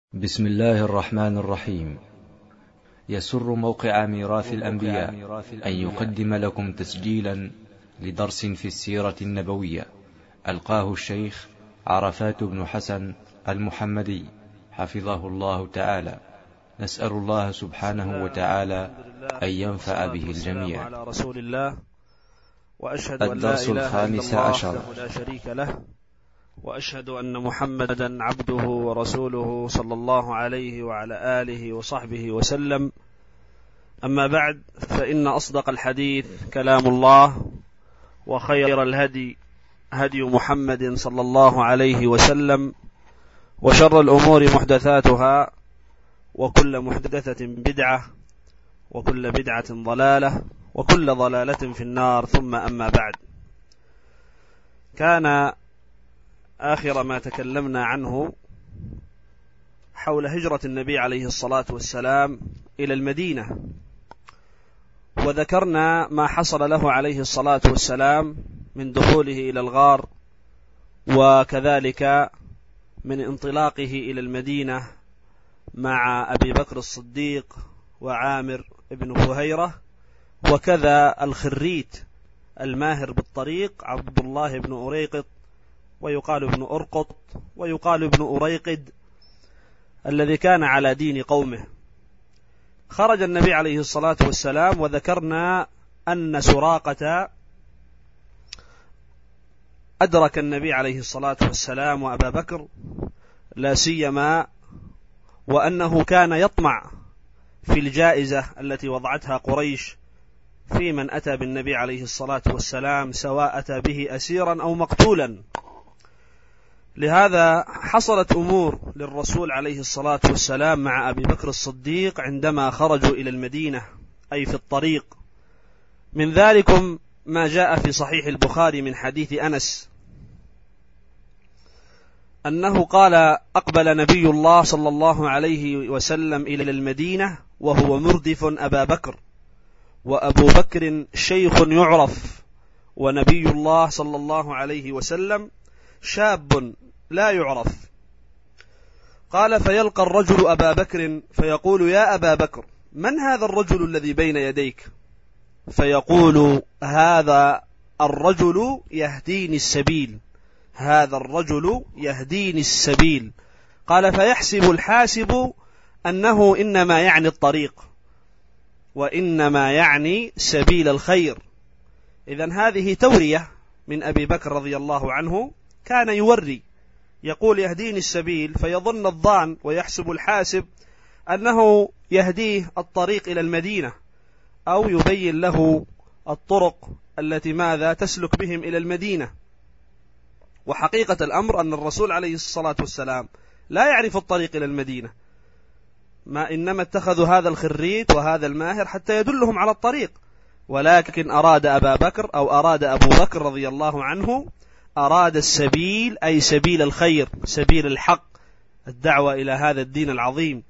بسم الله الرحمن الرحيم. يسر موقع ميراث الأنبياء أن يقدم لكم تسجيلا لدرس في السيرة النبوية ألقاه الشيخ عرفات بن حسن المحمدي حفظه الله تعالى. نسأل الله سبحانه وتعالى أن ينفع به الجميع. على رسول الله وأشهد أن الدرس لا إله إلا الخامس الله عشر. وحده لا شريك له، وأشهد أن محمدا عبده ورسوله صلى الله عليه وعلى آله وصحبه وسلم. أما بعد، فإن أصدق الحديث كلام الله، وخير الهدي هدي محمد صلى الله عليه وسلم، وشر الأمور محدثاتها، وكل محدثة بدعة، وكل بدعة ضلالة، وكل ضلالة في النار. ثم أما بعد، كان آخر ما تكلمنا عنه حول هجرة النبي عليه الصلاة والسلام إلى المدينة، وذكرنا ما حصل له عليه الصلاة والسلام من دخوله إلى الغار، وكذلك من انطلاقه إلى المدينة مع أبي بكر الصديق وعامر بن فهيرة، وكذا الخريت الماهر بالطريق عبد الله بن أريقط، ويقال ابن أرقط، ويقال ابن أريقد، الذي كان على دين قومه. خرج النبي عليه الصلاة والسلام، وذكرنا أن سراقة أدرك النبي عليه الصلاة والسلام وأبا بكر لا سيما، وأنه كان يطمع في الجائزة التي وضعتها قريش في من أتى بالنبي عليه الصلاة والسلام، سواء أتى به أسيرا أو مقتولا. لهذا حصلت أمور للرسول عليه الصلاة والسلام مع أبي بكر الصديق عندما خرجوا إلى المدينة، أي في الطريق. من ذلكم ما جاء في صحيح البخاري من حديث أنس أنه قال: أقبل نبي الله صلى الله عليه وسلم إلى المدينة وهو مردف أبا بكر، وأبو بكر شيخ يعرف، ونبي الله صلى الله عليه وسلم شاب لا يعرف. قال: فيلقى الرجل أبا بكر فيقول: يا أبا بكر، من هذا الرجل الذي بين يديك؟ فيقول: هذا الرجل يهديني السبيل، هذا الرجل يهديني السبيل. قال: فيحسب الحاسب أنه إنما يعني الطريق، وإنما يعني سبيل الخير. إذن هذه تورية من أبي بكر رضي الله عنه، كان يوري، يقول يهديني السبيل، فيظن الظان ويحسب الحاسب أنه يهديه الطريق إلى المدينة، أو يبين له الطرق التي ماذا تسلك بهم إلى المدينة. وحقيقة الأمر أن الرسول عليه الصلاة والسلام لا يعرف الطريق إلى المدينة، ما إنما اتخذوا هذا الخريت وهذا الماهر حتى يدلهم على الطريق، ولكن أراد أبا بكر، أو أراد أبو بكر رضي الله عنه، أراد السبيل، أي سبيل الخير، سبيل الحق، الدعوة إلى هذا الدين العظيم.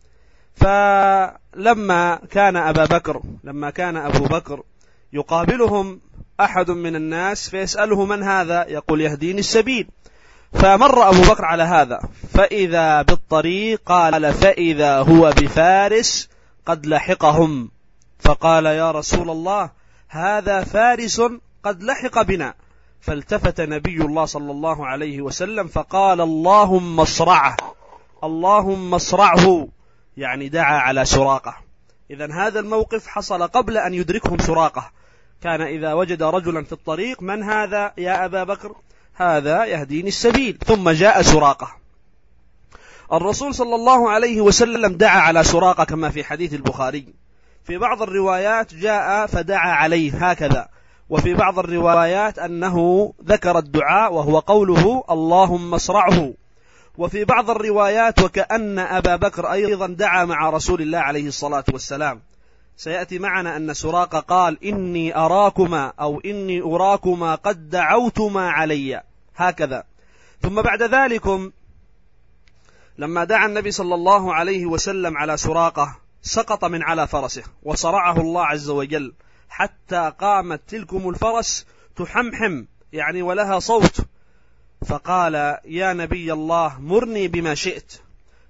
فلما كان أبو بكر يقابلهم أحد من الناس فيسأله: من هذا؟ يقول: يهديني السبيل. فمر أبو بكر على هذا، فإذا بالطريق، قال: فإذا هو بفارس قد لحقهم. فقال: يا رسول الله، هذا فارس قد لحق بنا. فالتفت نبي الله صلى الله عليه وسلم فقال: اللهم اصرعه، اللهم اصرعه، يعني دعا على سراقة. إذن هذا الموقف حصل قبل أن يدركهم سراقة. كان إذا وجد رجلا في الطريق: من هذا يا أبا بكر؟ هذا يهديني السبيل. ثم جاء سراقة. الرسول صلى الله عليه وسلم دعا على سراقة كما في حديث البخاري. في بعض الروايات جاء فدعا عليه هكذا، وفي بعض الروايات أنه ذكر الدعاء وهو قوله: اللهم اصرعه. وفي بعض الروايات وكأن أبا بكر أيضا دعا مع رسول الله عليه الصلاة والسلام. سيأتي معنا أن سراقة قال: إني أراكما، أو إني أراكما قد دعوتما علي، هكذا. ثم بعد ذلك لما دعا النبي صلى الله عليه وسلم على سراقة، سقط من على فرسه وصرعه الله عز وجل، حتى قامت تلكم الفرس تحمحم، يعني ولها صوت. فقال: يا نبي الله، مرني بما شئت.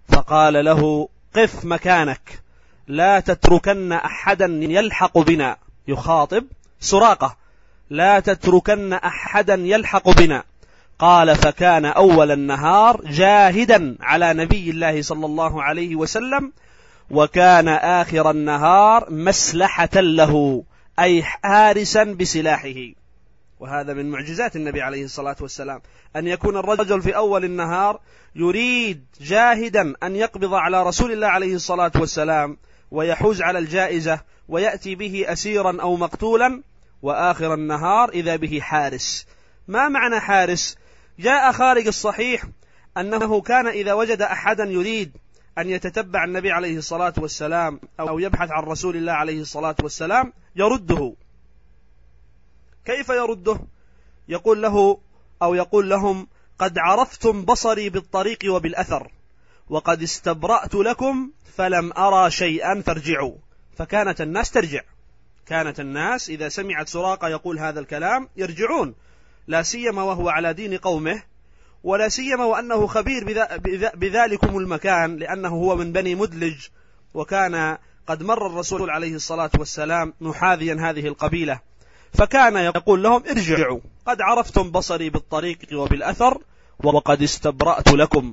فقال له: قف مكانك، لا تتركن أحدا يلحق بنا. يخاطب سراقة: لا تتركن أحدا يلحق بنا. قال: فكان أول النهار جاهدا على نبي الله صلى الله عليه وسلم، وكان آخر النهار مسلحة له، أي حارسا بسلاحه. وهذا من معجزات النبي عليه الصلاة والسلام، أن يكون الرجل في أول النهار يريد جاهدا أن يقبض على رسول الله عليه الصلاة والسلام ويحوز على الجائزة ويأتي به أسيرا أو مقتولا، وآخر النهار إذا به حارس. ما معنى حارس؟ جاء خارج الصحيح أنه كان إذا وجد أحدا يريد أن يتتبع النبي عليه الصلاة والسلام أو يبحث عن رسول الله عليه الصلاة والسلام يرده. كيف يرده؟ يقول له أو يقول لهم: قد عرفتم بصري بالطريق وبالأثر، وقد استبرأت لكم فلم أرى شيئا فارجعوا. فكانت الناس ترجع، كانت الناس إذا سمعت سراقة يقول هذا الكلام يرجعون، لا سيما وهو على دين قومه، ولا سيما وأنه خبير بذلكم المكان، لأنه هو من بني مدلج، وكان قد مر الرسول عليه الصلاة والسلام محاذيا هذه القبيلة. فكان يقول لهم: ارجعوا، قد عرفتم بصري بالطريق وبالأثر، وقد استبرأت لكم.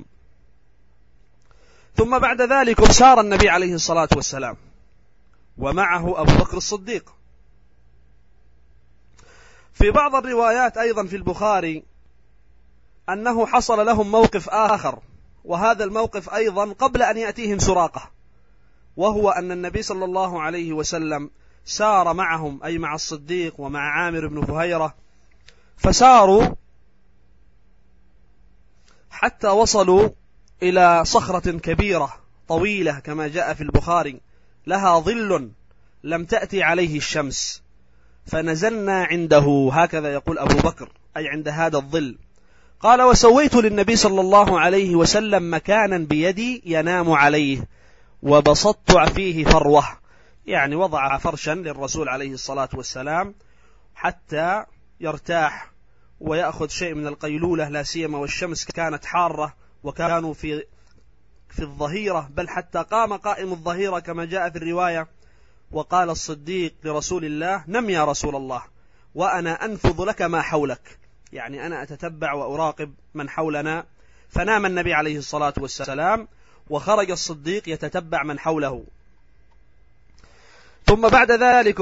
ثم بعد ذلك سار النبي عليه الصلاة والسلام ومعه أبو بكر الصديق. في بعض الروايات أيضا في البخاري أنه حصل لهم موقف آخر، وهذا الموقف أيضا قبل أن يأتيهم سراقة، وهو أن النبي صلى الله عليه وسلم سار معهم، أي مع الصديق ومع عامر بن فهيرة، فساروا حتى وصلوا إلى صخرة كبيرة طويلة كما جاء في البخاري، لها ظل لم تأتي عليه الشمس، فنزلنا عنده، هكذا يقول أبو بكر، أي عند هذا الظل. قال: وسويت للنبي صلى الله عليه وسلم مكانا بيدي ينام عليه، وبسطت فيه فروة، يعني وضع فرشا للرسول عليه الصلاة والسلام حتى يرتاح ويأخذ شيء من القيلولة، لا سيما والشمس كانت حارة، وكانوا في الظهيرة، بل حتى قام قائم الظهيرة كما جاء في الرواية. وقال الصديق لرسول الله: نم يا رسول الله، وأنا أنفض لك ما حولك، يعني أنا أتتبع وأراقب من حولنا. فنام النبي عليه الصلاة والسلام، وخرج الصديق يتتبع من حوله. ثم بعد ذلك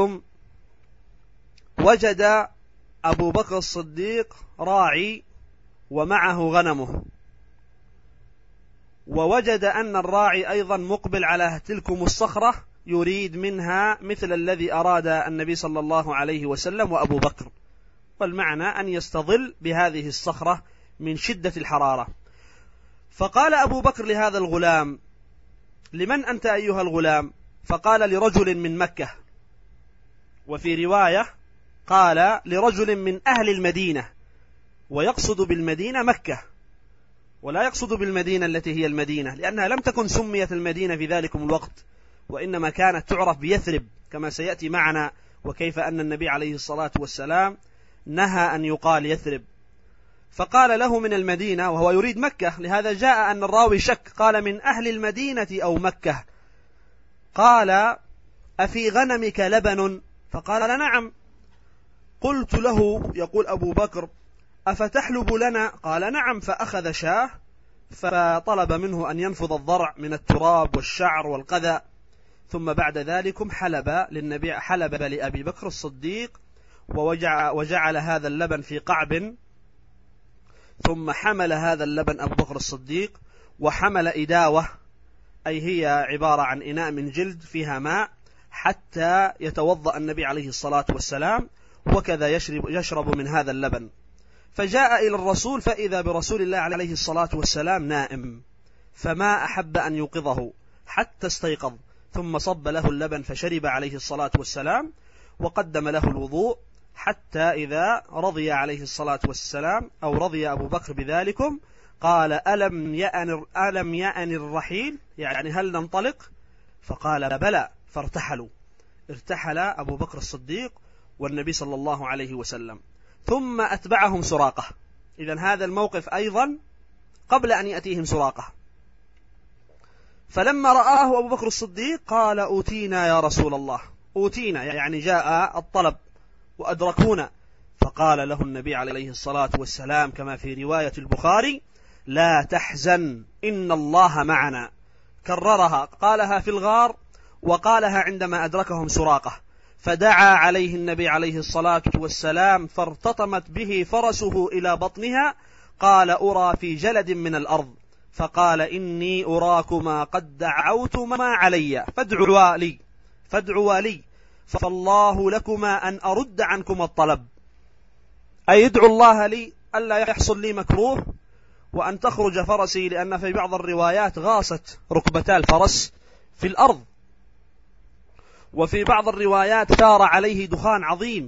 وجد أبو بكر الصديق راعي ومعه غنمه، ووجد أن الراعي أيضا مقبل على تلكم الصخرة يريد منها مثل الذي أراد النبي صلى الله عليه وسلم وأبو بكر، والمعنى أن يستظل بهذه الصخرة من شدة الحرارة. فقال أبو بكر لهذا الغلام: لمن أنت أيها الغلام؟ فقال: لرجل من مكة. وفي رواية قال: لرجل من أهل المدينة، ويقصد بالمدينة مكة، ولا يقصد بالمدينة التي هي المدينة، لأنها لم تكن سميت المدينة في ذلك الوقت، وإنما كانت تعرف بيثرب كما سيأتي معنا، وكيف أن النبي عليه الصلاة والسلام نهى أن يقال يثرب. فقال له: من المدينة، وهو يريد مكة، لهذا جاء أن الراوي شك، قال: من أهل المدينة أو مكة. قال: أفي غنمك لبن؟ فقال: نعم. قلت له، يقول أبو بكر: أفتحلب لنا؟ قال: نعم. فأخذ شاه، فطلب منه أن ينفض الضرع من التراب والشعر والقذى، ثم بعد ذلك حلب لأبي بكر الصديق، وجعل هذا اللبن في قعب، ثم حمل هذا اللبن أبو بكر الصديق، وحمل إداوة، أي هي عبارة عن إناء من جلد فيها ماء، حتى يتوضأ النبي عليه الصلاة والسلام، وكذا يشرب من هذا اللبن. فجاء إلى الرسول، فإذا برسول الله عليه الصلاة والسلام نائم، فما أحب أن يوقظه حتى استيقظ، ثم صب له اللبن فشرب عليه الصلاة والسلام، وقدم له الوضوء، حتى إذا رضي عليه الصلاة والسلام أو رضي أبو بكر بذلكم قال: ألم يأن الرحيل؟ يعني هل ننطلق؟ فقال: بلى. فارتحلوا، ارتحل أبو بكر الصديق والنبي صلى الله عليه وسلم، ثم أتبعهم سراقة. إذن هذا الموقف أيضا قبل أن يأتيهم سراقة. فلما رآه أبو بكر الصديق قال أوتينا يا رسول الله، أوتينا يعني جاء الطلب وأدركونا. فقال له النبي عليه الصلاة والسلام كما في رواية البخاري: لا تحزن إن الله معنا. كررها، قالها في الغار وقالها عندما أدركهم سراقة. فدعا عليه النبي عليه الصلاة والسلام فارتطمت به فرسه إلى بطنها. قال: أرى في جلد من الأرض. فقال: إني أراكما قد دعوتما علي فادعوا لي فالله لكما أن أرد عنكما الطلب، أي ادعوا الله لي ألا يحصل لي مكروه وأن تخرج فرسي، لأن في بعض الروايات غاصت ركبتا الفرس في الأرض، وفي بعض الروايات ثار عليه دخان عظيم.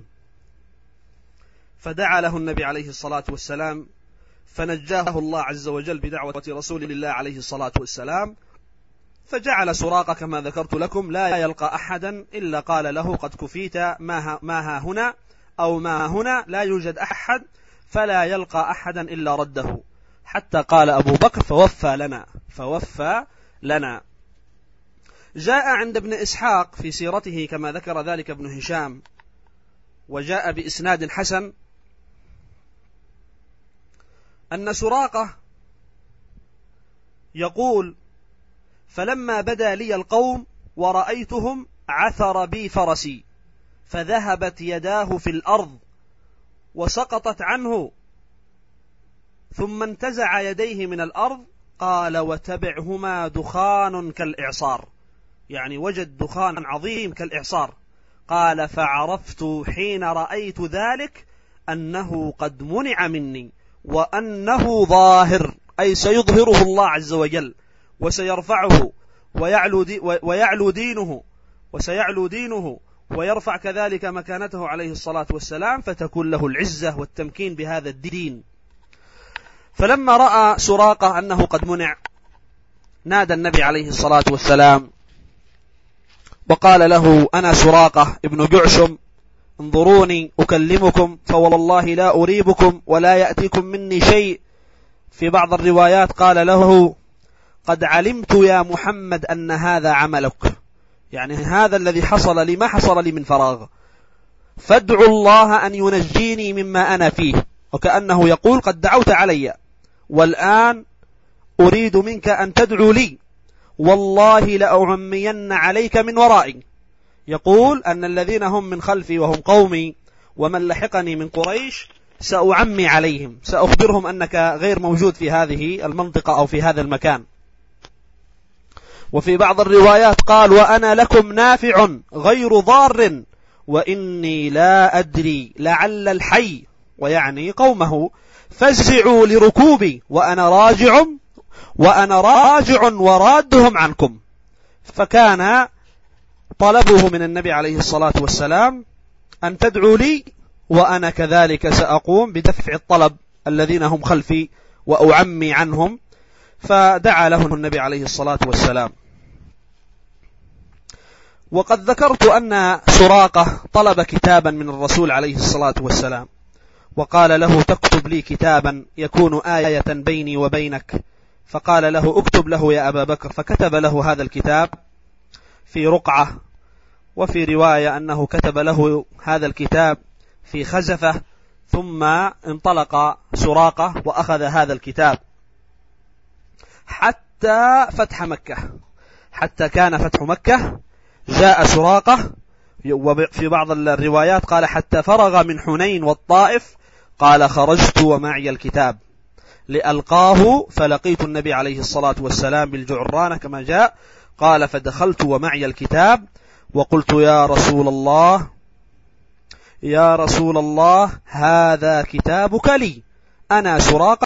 فدعا له النبي عليه الصلاة والسلام فنجاه الله عز وجل بدعوة رسول الله عليه الصلاة والسلام. فجعل سراقة كما ذكرت لكم لا يلقى أحدا إلا قال له: قد كفيت، ما هنا أو ما هنا لا يوجد أحد، فلا يلقى أحدا إلا رده. حتى قال أبو بكر: فوفى لنا. جاء عند ابن إسحاق في سيرته كما ذكر ذلك ابن هشام، وجاء بإسناد حسن، أن سراقة يقول: فلما بدا لي القوم ورأيتهم عثر بي فرسي، فذهبت يداه في الأرض وسقطت عنه، ثم انتزع يديه من الأرض. قال: وتبعهما دخان كالإعصار، يعني وجد دخان عظيم كالإعصار. قال: فعرفت حين رأيت ذلك أنه قد منع مني، وأنه ظاهر، أي سيظهره الله عز وجل وسيرفعه وسيعلو دينه ويرفع كذلك مكانته عليه الصلاة والسلام، فتكون له العزة والتمكين بهذا الدين. فلما رأى سراقة أنه قد منع، نادى النبي عليه الصلاة والسلام وقال له: أنا سراقة ابن جعشم، انظروني أكلمكم، فوالله لا أريبكم ولا يأتيكم مني شيء. في بعض الروايات قال له: قد علمت يا محمد أن هذا عملك، يعني هذا الذي حصل لي ما حصل لي من فراغ، فادعوا الله أن ينجيني مما أنا فيه. وكأنه يقول: قد دعوت علي والآن أريد منك أن تدعو لي، والله لأعمين عليك من ورائي. يقول أن الذين هم من خلفي وهم قومي ومن لحقني من قريش سأعمي عليهم، سأخبرهم أنك غير موجود في هذه المنطقة أو في هذا المكان. وفي بعض الروايات قال: وأنا لكم نافع غير ضار، وإني لا أدري لعل الحي، ويعني قومه، فزعوا لركوبي وأنا راجع ورادهم عنكم. فكان طلبه من النبي عليه الصلاة والسلام أن تدعوا لي، وأنا كذلك سأقوم بدفع الطلب الذين هم خلفي وأعمي عنهم. فدعا له النبي عليه الصلاة والسلام. وقد ذكرت أن سراقة طلب كتابا من الرسول عليه الصلاة والسلام، وقال له: تكتب لي كتابا يكون آية بيني وبينك. فقال له: اكتب له يا أبا بكر. فكتب له هذا الكتاب في رقعة، وفي رواية أنه كتب له هذا الكتاب في خزفة، ثم انطلق سراقة وأخذ هذا الكتاب حتى فتح مكة. حتى كان فتح مكة جاء سراقة، وفي بعض الروايات قال: حتى فرغ من حنين والطائف. قال: خرجت ومعي الكتاب لألقاه، فلقيت النبي عليه الصلاة والسلام بالجعرانة كما جاء. قال: فدخلت ومعي الكتاب وقلت: يا رسول الله هذا كتابك لي، أنا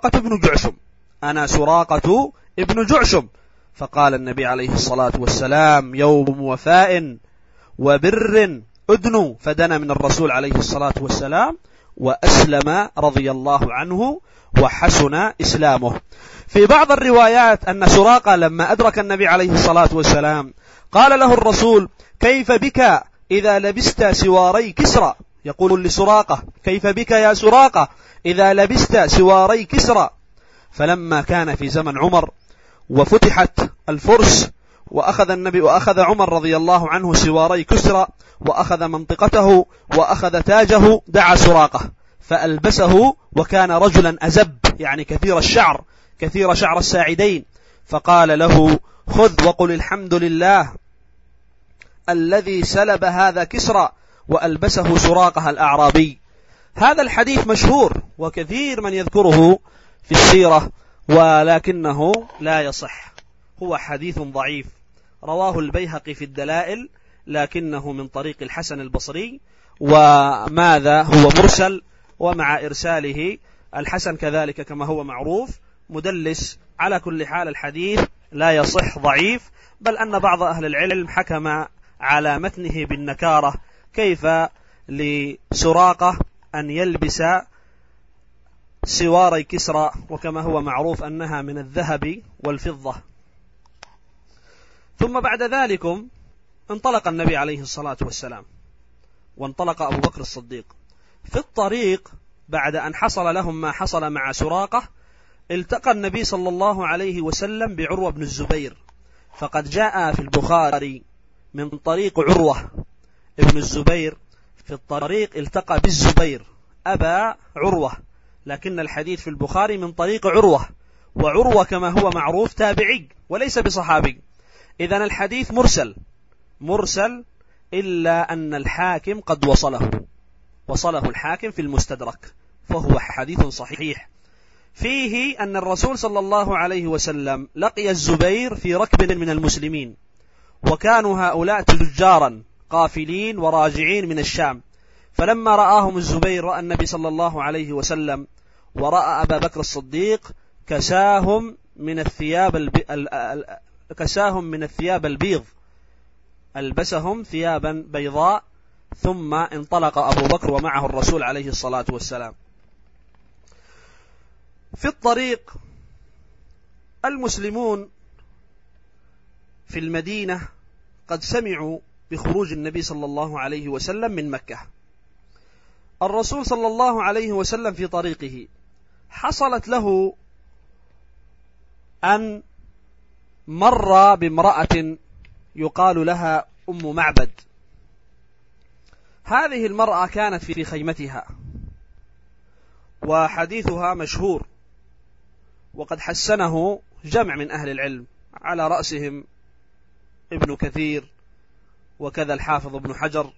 سراقة ابن جعشم. فقال النبي عليه الصلاة والسلام: يوم وفاء وبر أدنو. فدنا من الرسول عليه الصلاة والسلام وأسلم رضي الله عنه وحسن إسلامه. في بعض الروايات أن سراقة لما أدرك النبي عليه الصلاة والسلام قال له الرسول: كيف بك إذا لبست سواري كسرى؟ يقول لسراقة: كيف بك يا سراقة إذا لبست سواري كسرى؟ فلما كان في زمن عمر وفتحت الفرس وأخذ عمر رضي الله عنه سواري كسرى وأخذ منطقته وأخذ تاجه، دعا سراقة فألبسه، وكان رجلا أزب يعني كثير شعر الساعدين، فقال له: خذ وقل الحمد لله الذي سلب هذا كسرى وألبسه سراقة الأعرابي. هذا الحديث مشهور وكثير من يذكره في السيرة، ولكنه لا يصح، هو حديث ضعيف، رواه البيهقي في الدلائل لكنه من طريق الحسن البصري، وماذا هو مرسل، ومع إرساله الحسن كذلك كما هو معروف مدلس. على كل حال الحديث لا يصح، ضعيف، بل أن بعض أهل العلم حكم على متنه بالنكارة. كيف لسراقة أن يلبس سواري كسرى وكما هو معروف أنها من الذهب والفضة؟ ثم بعد ذلك انطلق النبي عليه الصلاة والسلام، وانطلق أبو بكر الصديق. في الطريق بعد أن حصل لهم ما حصل مع سراقة، التقى النبي صلى الله عليه وسلم بعروة بن الزبير، فقد جاء في البخاري من طريق عروة ابن الزبير، في الطريق التقى بالزبير أبا عروة، لكن الحديث في البخاري من طريق عروة، وعروة كما هو معروف تابعي وليس بصحابي. إذن الحديث مرسل إلا أن الحاكم قد وصله الحاكم في المستدرك، فهو حديث صحيح. فيه أن الرسول صلى الله عليه وسلم لقي الزبير في ركب من المسلمين، وكانوا هؤلاء تجارا قافلين وراجعين من الشام، فلما رآهم الزبير رأى النبي صلى الله عليه وسلم ورأى أبا بكر الصديق كساهم من الثياب البيض، ألبسهم ثيابا بيضاء، ثم انطلق أبو بكر ومعه الرسول عليه الصلاة والسلام. في الطريق المسلمون في المدينة قد سمعوا بخروج النبي صلى الله عليه وسلم من مكة. الرسول صلى الله عليه وسلم في طريقه حصلت له أن مر بامرأة يقال لها أم معبد. هذه المرأة كانت في خيمتها، وحديثها مشهور، وقد حسنه جمع من أهل العلم على رأسهم ابن كثير وكذا الحافظ ابن حجر.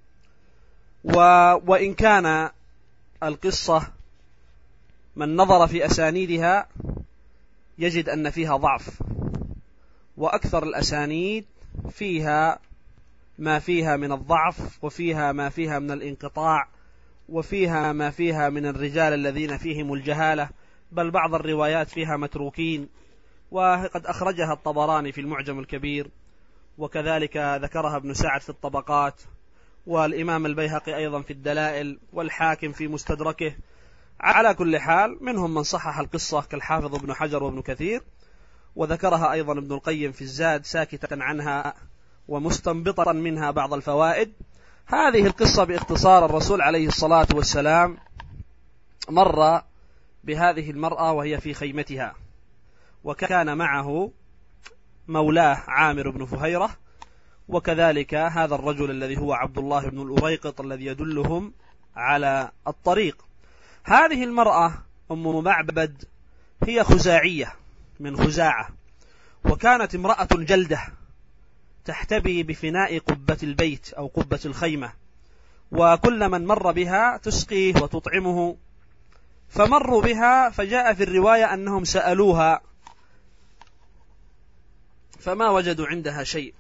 وإن كان القصة من نظر في أسانيدها يجد أن فيها ضعف، وأكثر الأسانيد فيها ما فيها من الضعف، وفيها ما فيها من الانقطاع، وفيها ما فيها من الرجال الذين فيهم الجهالة، بل بعض الروايات فيها متروكين، وقد أخرجها الطبراني في المعجم الكبير، وكذلك ذكرها ابن سعد في الطبقات، والإمام البيهقي أيضا في الدلائل، والحاكم في مستدركه. على كل حال منهم من صحح القصة كالحافظ ابن حجر وابن كثير، وذكرها أيضا ابن القيم في الزاد ساكتا عنها ومستنبطا منها بعض الفوائد. هذه القصة باختصار: الرسول عليه الصلاة والسلام مر بهذه المرأة وهي في خيمتها، وكان معه مولاه عامر بن فهيرة، وكذلك هذا الرجل الذي هو عبد الله بن الأريقط الذي يدلهم على الطريق. هذه المرأة أم معبد هي خزاعية من خزاعة، وكانت امرأة جلدة تحتبي بفناء قبة البيت أو قبة الخيمة، وكل من مر بها تسقيه وتطعمه. فمروا بها، فجاء في الرواية أنهم سألوها فما وجدوا عندها شيء،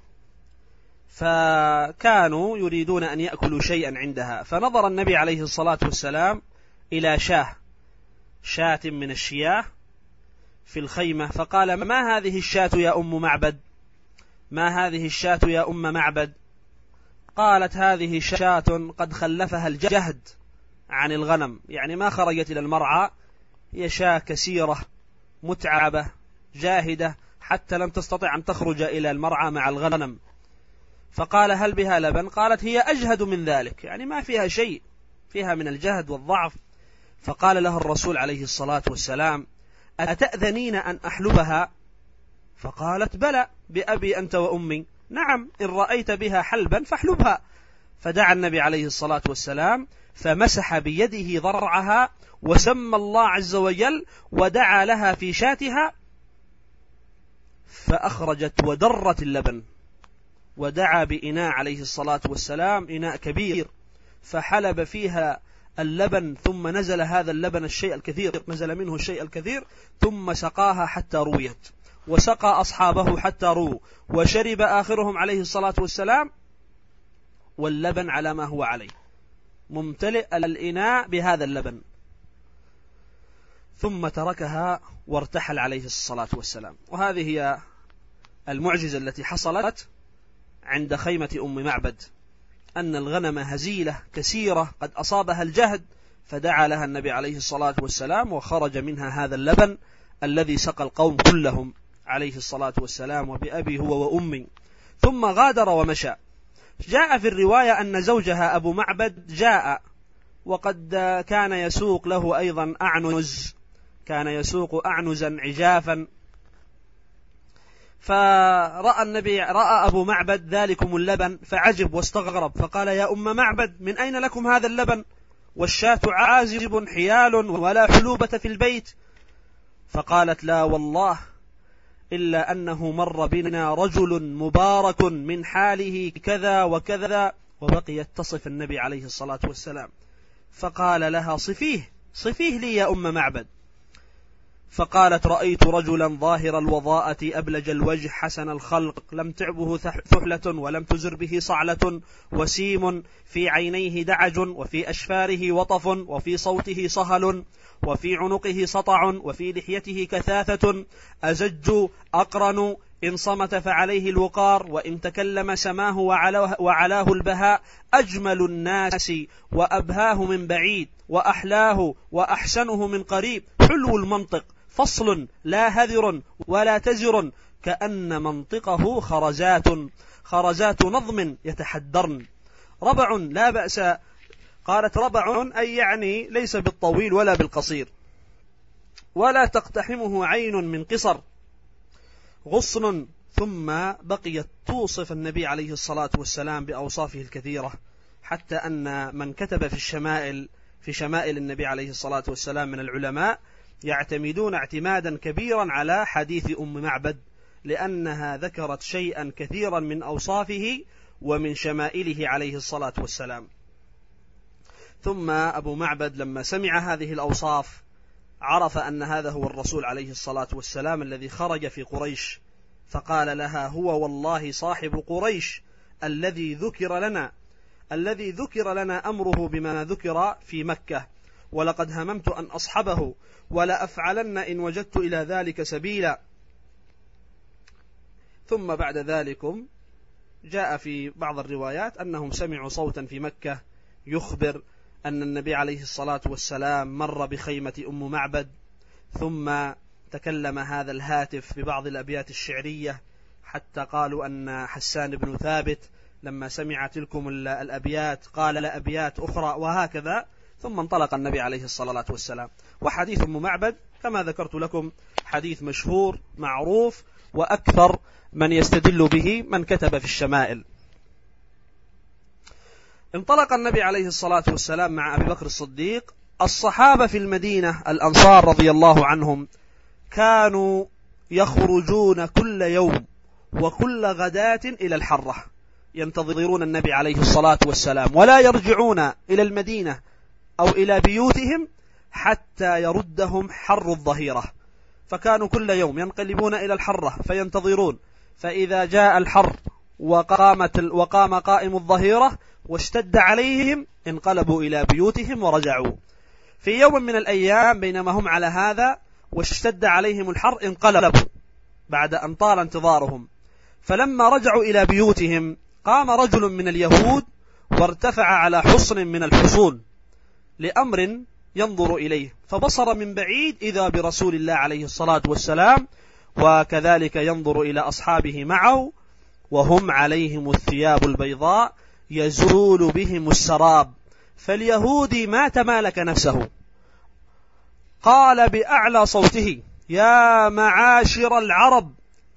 فكانوا يريدون أن يأكلوا شيئا عندها، فنظر النبي عليه الصلاة والسلام إلى شاة من الشياه في الخيمة، فقال: ما هذه الشاة يا أم معبد؟ ما هذه الشاة يا أم معبد؟ قالت: هذه شاة قد خلفها الجهد عن الغنم، يعني ما خرجت إلى المرعى، هي شاة كسيرة متعبة جاهدة حتى لم تستطع أن تخرج إلى المرعى مع الغنم. فقال: هل بها لبن؟ قالت: هي أجهد من ذلك، يعني ما فيها شيء، فيها من الجهد والضعف. فقال لها الرسول عليه الصلاة والسلام: أتأذنين أن أحلبها؟ فقالت: بلى، بأبي أنت وأمي؟ نعم، إن رأيت بها حلبا فاحلبها. فدعا النبي عليه الصلاة والسلام فمسح بيده ضرعها وسمى الله عز وجل ودعا لها في شاتها فأخرجت ودرت اللبن، ودعا بإناء عليه الصلاة والسلام، إناء كبير، فحلب فيها اللبن، ثم نزل هذا اللبن الشيء الكثير، نزل منه الشيء الكثير، ثم سقاها حتى رويت، وسقى أصحابه حتى رووا، وشرب آخرهم عليه الصلاة والسلام، واللبن على ما هو عليه، ممتلئ الإناء بهذا اللبن، ثم تركها وارتحل عليه الصلاة والسلام. وهذه هي المعجزة التي حصلت عند خيمة أم معبد، أن الغنم هزيلة كثيرة قد أصابها الجهد، فدعا لها النبي عليه الصلاة والسلام وخرج منها هذا اللبن الذي سقى القوم كلهم عليه الصلاة والسلام، وبأبي هو وأمي، ثم غادر ومشى. جاء في الرواية أن زوجها أبو معبد جاء، وقد كان يسوق له أيضا أعنز، كان يسوق أعنزا عجافا، رأى أبو معبد ذلكم اللبن فعجب واستغرب، فقال: يا أم معبد، من أين لكم هذا اللبن؟ والشاة عازب حيال ولا حلوبة في البيت. فقالت: لا والله، إلا أنه مر بنا رجل مبارك من حاله كذا وكذا، وبقيت تصف النبي عليه الصلاة والسلام. فقال لها: صفيه لي يا أم معبد. فقالت: رأيت رجلا ظاهر الوضاءة أبلج الوجه حسن الخلق، لم تعبه ثحلة ولم تزر به صعلة، وسيم في عينيه دعج، وفي أشفاره وطف، وفي صوته صهل، وفي عنقه سطع، وفي لحيته كثاثة، أزج أقرن، إن صمت فعليه الوقار، وإن تكلم سماه وعلاه البهاء، أجمل الناس وأبهاه من بعيد، وأحلاه وأحسنه من قريب، حلو المنطق، فصل لا هذر ولا تزر، كأن منطقه خرزات نظم يتحدرن. ربع لا بأس. قالت: ربع أي يعني ليس بالطويل ولا بالقصير، ولا تقتحمه عين من قصر، غصن. ثم بقيت توصف النبي عليه الصلاة والسلام بأوصافه الكثيرة، حتى أن من كتب في شمائل النبي عليه الصلاة والسلام من العلماء يعتمدون اعتمادا كبيرا على حديث أم معبد، لأنها ذكرت شيئا كثيرا من أوصافه ومن شمائله عليه الصلاة والسلام. ثم أبو معبد لما سمع هذه الأوصاف عرف أن هذا هو الرسول عليه الصلاة والسلام الذي خرج في قريش، فقال لها: هو والله صاحب قريش الذي ذكر لنا أمره بما ذكر في مكة، ولقد هممت أن أصحبه، ولا أفعلن إن وجدت إلى ذلك سبيلا. ثم بعد ذلكم جاء في بعض الروايات أنهم سمعوا صوتا في مكة يخبر أن النبي عليه الصلاة والسلام مر بخيمة أم معبد، ثم تكلم هذا الهاتف ببعض الأبيات الشعرية، حتى قالوا أن حسان بن ثابت لما سمع تلكم الأبيات قال لأبيات أخرى، وهكذا. ثم انطلق النبي عليه الصلاة والسلام. وحديث أم معبد كما ذكرت لكم حديث مشهور معروف، وأكثر من يستدل به من كتب في الشمائل. انطلق النبي عليه الصلاة والسلام مع أبي بكر الصديق. الصحابة في المدينة الأنصار رضي الله عنهم كانوا يخرجون كل يوم وكل غداة إلى الحرة، ينتظرون النبي عليه الصلاة والسلام، ولا يرجعون إلى المدينة أو إلى بيوتهم حتى يردهم حر الظهيرة. فكانوا كل يوم ينقلبون إلى الحرة فينتظرون، فإذا جاء الحر وقام قائم الظهيرة واشتد عليهم انقلبوا إلى بيوتهم ورجعوا. في يوم من الأيام بينما هم على هذا واشتد عليهم الحر انقلبوا بعد أن طال انتظارهم، فلما رجعوا إلى بيوتهم قام رجل من اليهود وارتفع على حصن من الحصون لأمر ينظر إليه، فبصر من بعيد إذا برسول الله عليه الصلاة والسلام، وكذلك ينظر إلى أصحابه معه وهم عليهم الثياب البيضاء يزول بهم السراب. فاليهودي ما تمالك نفسه، قال بأعلى صوته: يا معاشر العرب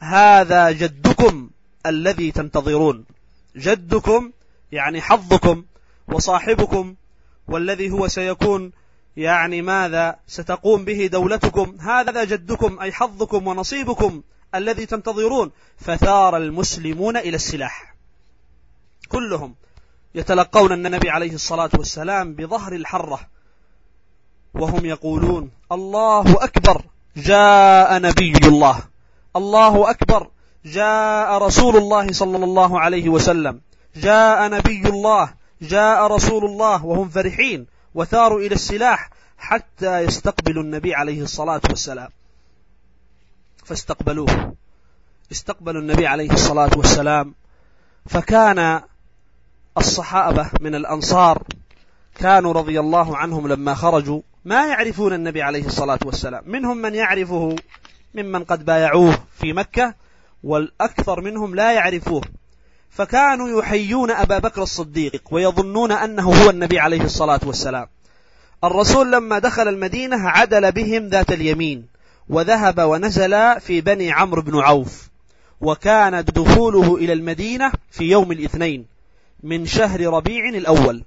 هذا جدكم الذي تنتظرون. جدكم يعني حظكم وصاحبكم، والذي هو سيكون يعني ماذا ستقوم به دولتكم، هذا جدكم أي حظكم ونصيبكم الذي تنتظرون. فثار المسلمون إلى السلاح، كلهم يتلقون النبي عليه الصلاة والسلام بظهر الحرة، وهم يقولون: الله أكبر، جاء نبي الله، الله أكبر، جاء رسول الله صلى الله عليه وسلم، جاء نبي الله، جاء رسول الله، وهم فرحين وثاروا إلى السلاح حتى يستقبلوا النبي عليه الصلاة والسلام. فاستقبلوه، استقبلوا النبي عليه الصلاة والسلام. فكان الصحابة من الأنصار كانوا رضي الله عنهم لما خرجوا ما يعرفون النبي عليه الصلاة والسلام، منهم من يعرفه ممن قد بايعوه في مكة، والأكثر منهم لا يعرفوه، فكانوا يحيون أبا بكر الصديق ويظنون أنه هو النبي عليه الصلاة والسلام. الرسول لما دخل المدينة عدل بهم ذات اليمين وذهب ونزل في بني عمرو بن عوف، وكان دخوله إلى المدينة في يوم الاثنين من شهر ربيع الأول.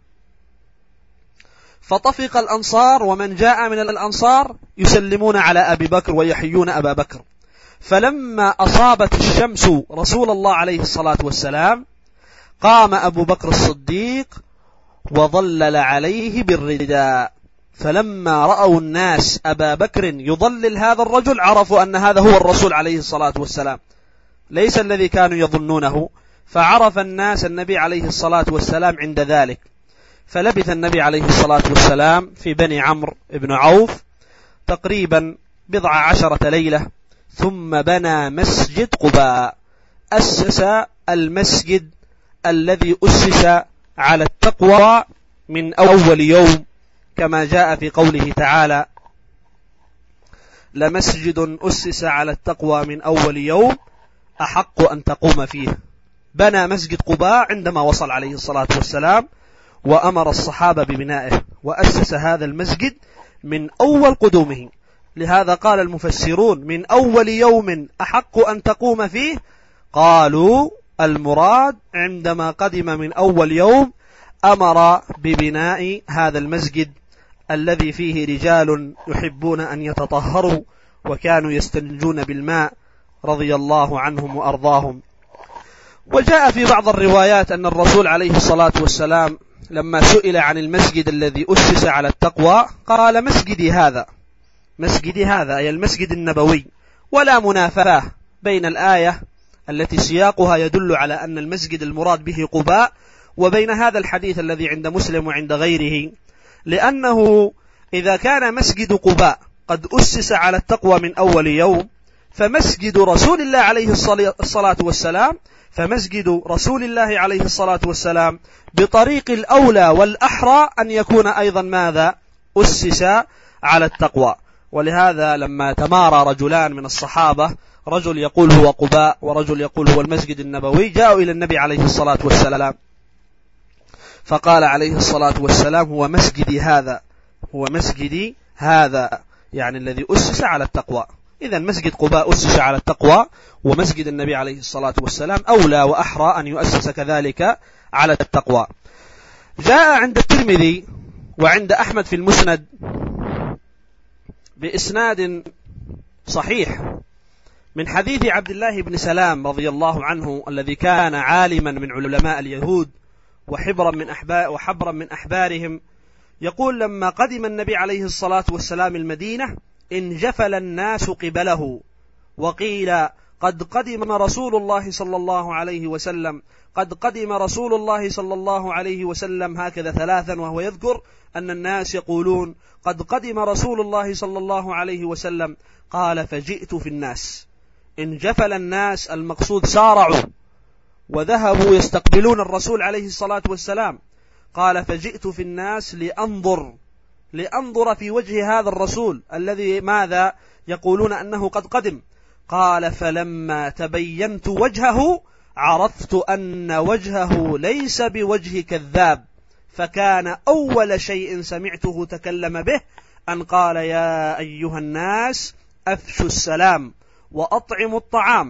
فطفق الأنصار ومن جاء من الأنصار يسلمون على أبي بكر ويحيون أبا بكر. فلما أصابت الشمس رسول الله عليه الصلاة والسلام قام أبو بكر الصديق وظلل عليه بالرداء، فلما رأوا الناس أبا بكر يظلل هذا الرجل عرفوا أن هذا هو الرسول عليه الصلاة والسلام، ليس الذي كانوا يظنونه. فعرف الناس النبي عليه الصلاة والسلام عند ذلك. فلبث النبي عليه الصلاة والسلام في بني عمرو بن عوف تقريبا 19 ليلة، ثم بنى مسجد قباء، أسس المسجد الذي أسس على التقوى من أول يوم، كما جاء في قوله تعالى: لمسجد أسس على التقوى من أول يوم أحق أن تقوم فيه. بنى مسجد قباء عندما وصل عليه الصلاة والسلام، وأمر الصحابة ببنائه، وأسس هذا المسجد من أول قدومه. لهذا قال المفسرون: من أول يوم أحق أن تقوم فيه، قالوا المراد عندما قدم من أول يوم أمر ببناء هذا المسجد الذي فيه رجال يحبون أن يتطهروا وكانوا يستنجون بالماء رضي الله عنهم وأرضاهم. وجاء في بعض الروايات أن الرسول عليه الصلاة والسلام لما سئل عن المسجد الذي أسس على التقوى قال: مسجدي هذا، مسجدي هذا، أي المسجد النبوي. ولا منافاة بين الآية التي سياقها يدل على أن المسجد المراد به قباء وبين هذا الحديث الذي عند مسلم وعند غيره، لأنه إذا كان مسجد قباء قد أسس على التقوى من أول يوم، فمسجد رسول الله عليه الصلاة والسلام فمسجد رسول الله عليه الصلاة والسلام بطريق الأولى والأحرى أن يكون أيضا ماذا؟ أسس على التقوى. ولهذا لما تمارى رجلان من الصحابة، رجل يقول هو قباء ورجل يقول هو المسجد النبوي، جاءوا إلى النبي عليه الصلاة والسلام فقال عليه الصلاة والسلام: هو مسجدي هذا، هو مسجدي هذا، يعني الذي أسس على التقوى. إذا مسجد قباء أسس على التقوى، ومسجد النبي عليه الصلاة والسلام أولى وأحرى أن يؤسس كذلك على التقوى. جاء عند الترمذي وعند أحمد في المسند بإسناد صحيح من حديث عبد الله بن سلام رضي الله عنه، الذي كان عالما من علماء اليهود وحبرا من أحبارهم، يقول: لما قدم النبي عليه الصلاة والسلام المدينة انجفل الناس قبله، وقيل: قد قدم رسول الله صلى الله عليه وسلم، قد قدم رسول الله صلى الله عليه وسلم، هكذا ثلاثا، وهو يذكر أن الناس يقولون: قد قدم رسول الله صلى الله عليه وسلم. قال: فجئت في الناس، انجفل الناس المقصود سارعوا وذهبوا يستقبلون الرسول عليه الصلاة والسلام. قال: فجئت في الناس لأنظر في وجه هذا الرسول الذي ماذا يقولون أنه قد قدم. قال: فلما تبينت وجهه عرفت أن وجهه ليس بوجه كذاب، فكان أول شيء سمعته تكلم به أن قال: يا أيها الناس أفشوا السلام وأطعموا الطعام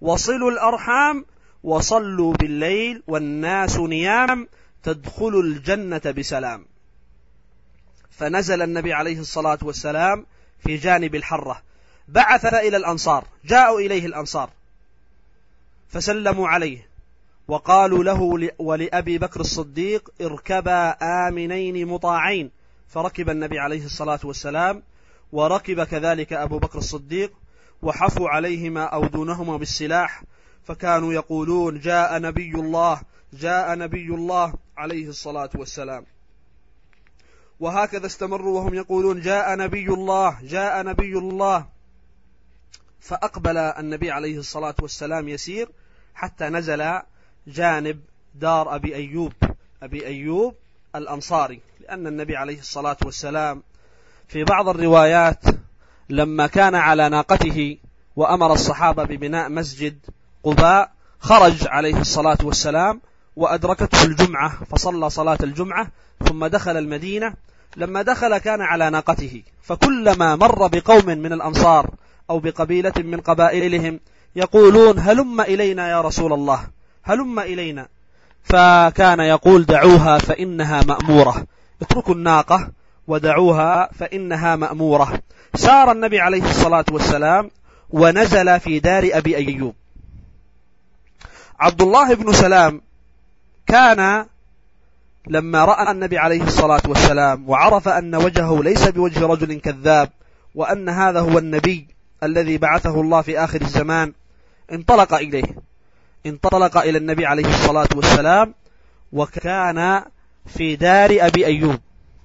وصلوا الأرحام وصلوا بالليل والناس نيام تدخلوا الجنة بسلام. فنزل النبي عليه الصلاة والسلام في جانب الحرة، بعث إلى الأنصار، جاءوا إليه الأنصار فسلموا عليه وقالوا له ولأبي بكر الصديق اركبا آمنين مطاعين، فركب النبي عليه الصلاة والسلام وركب كذلك أبو بكر الصديق، وحفوا عليهما أو دونهما بالسلاح، فكانوا يقولون جاء نبي الله جاء نبي الله عليه الصلاة والسلام. وهكذا استمروا وهم يقولون جاء نبي الله جاء نبي الله. فأقبل النبي عليه الصلاة والسلام يسير حتى نزل جانب دار أبي أيوب الأنصاري، لأن النبي عليه الصلاة والسلام في بعض الروايات لما كان على ناقته وأمر الصحابة ببناء مسجد قباء خرج عليه الصلاة والسلام وأدركته الجمعة فصلى صلاة الجمعة ثم دخل المدينة. لما دخل كان على ناقته، فكلما مر بقوم من الأنصار أو بقبيلة من قبائلهم يقولون هلم إلينا يا رسول الله هلم إلينا، فكان يقول دعوها فإنها مأمورة، اتركوا الناقة ودعوها فإنها مأمورة. سار النبي عليه الصلاة والسلام ونزل في دار أبي أيوب. عبد الله بن سلام كان لما رأى النبي عليه الصلاة والسلام وعرف أن وجهه ليس بوجه رجل كذاب وأن هذا هو النبي الذي بعثه الله في آخر الزمان، انطلق إلى النبي عليه الصلاة والسلام، وكان في دار أبي أيوب.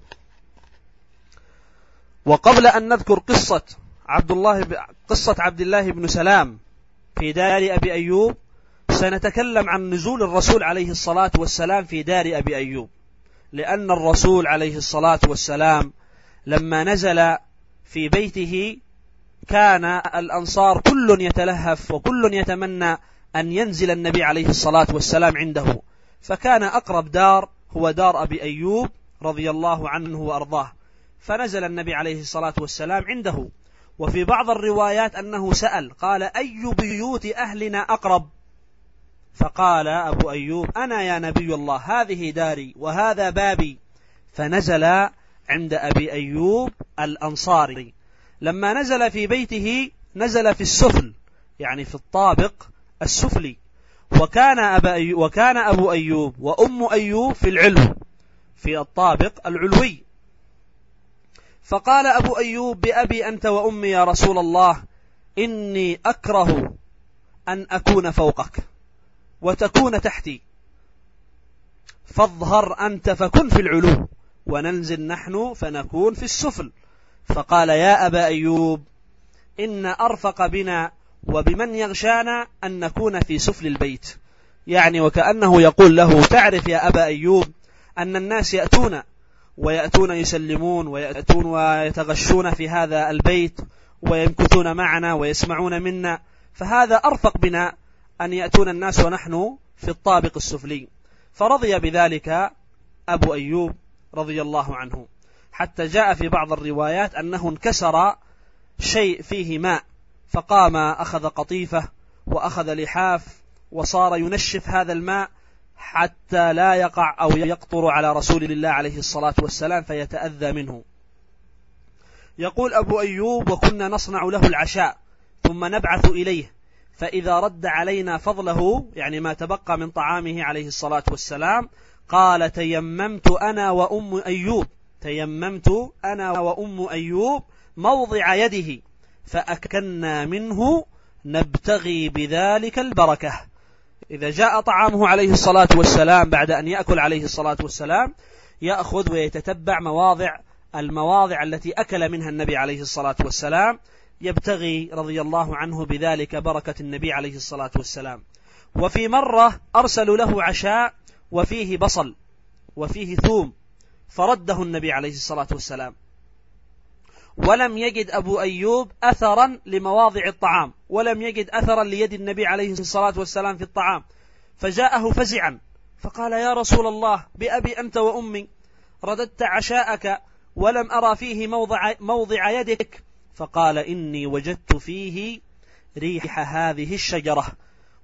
وقبل أن نذكر قصة عبد الله بن سلام في دار أبي أيوب سنتكلم عن نزول الرسول عليه الصلاة والسلام في دار أبي أيوب، لأن الرسول عليه الصلاة والسلام لما نزل في بيته كان الأنصار كل يتلهف وكل يتمنى أن ينزل النبي عليه الصلاة والسلام عنده، فكان أقرب دار هو دار أبي أيوب رضي الله عنه وأرضاه، فنزل النبي عليه الصلاة والسلام عنده. وفي بعض الروايات أنه سأل قال أي بيوت أهلنا أقرب؟ فقال أبو أيوب أنا يا نبي الله هذه داري وهذا بابي، فنزل عند أبي أيوب الأنصاري. لما نزل في بيته نزل في السفل، يعني في الطابق السفلي، وكان أبو أيوب وأم أيوب في العلو في الطابق العلوي. فقال أبو أيوب بأبي أنت وأمي يا رسول الله إني أكره أن أكون فوقك وتكون تحتي، فاظهر أنت فكن في العلو وننزل نحن فنكون في السفل. فقال يا أبا أيوب إن أرفق بنا وبمن يغشانا أن نكون في سفل البيت، يعني وكأنه يقول له تعرف يا أبا أيوب أن الناس يأتون يسلمون ويأتون ويتغشون في هذا البيت ويمكثون معنا ويسمعون منا، فهذا أرفق بنا أن يأتون الناس ونحن في الطابق السفلي. فرضي بذلك أبو أيوب رضي الله عنه، حتى جاء في بعض الروايات أنه انكسر شيء فيه ماء، فقام أخذ قطيفة وأخذ لحاف وصار ينشف هذا الماء حتى لا يقع أو يقطر على رسول الله عليه الصلاة والسلام فيتأذى منه. يقول أبو أيوب وكنا نصنع له العشاء ثم نبعث إليه، فإذا رد علينا فضله يعني ما تبقى من طعامه عليه الصلاة والسلام قال تيممت أنا وأم أيوب موضع يده فأكلنا منه نبتغي بذلك البركة. إذا جاء طعامه عليه الصلاة والسلام بعد أن يأكل عليه الصلاة والسلام يأخذ ويتتبع المواضع التي أكل منها النبي عليه الصلاة والسلام، يبتغي رضي الله عنه بذلك بركة النبي عليه الصلاة والسلام. وفي مرة أرسلوا له عشاء وفيه بصل وفيه ثوم فرده النبي عليه الصلاة والسلام، ولم يجد أبو أيوب أثرا لمواضع الطعام، ولم يجد أثرا ليد النبي عليه الصلاة والسلام في الطعام، فجاءه فزعا فقال يا رسول الله بأبي أنت وأمي رددت عشاءك ولم أرى فيه موضع يدك، فقال إني وجدت فيه ريح هذه الشجرة،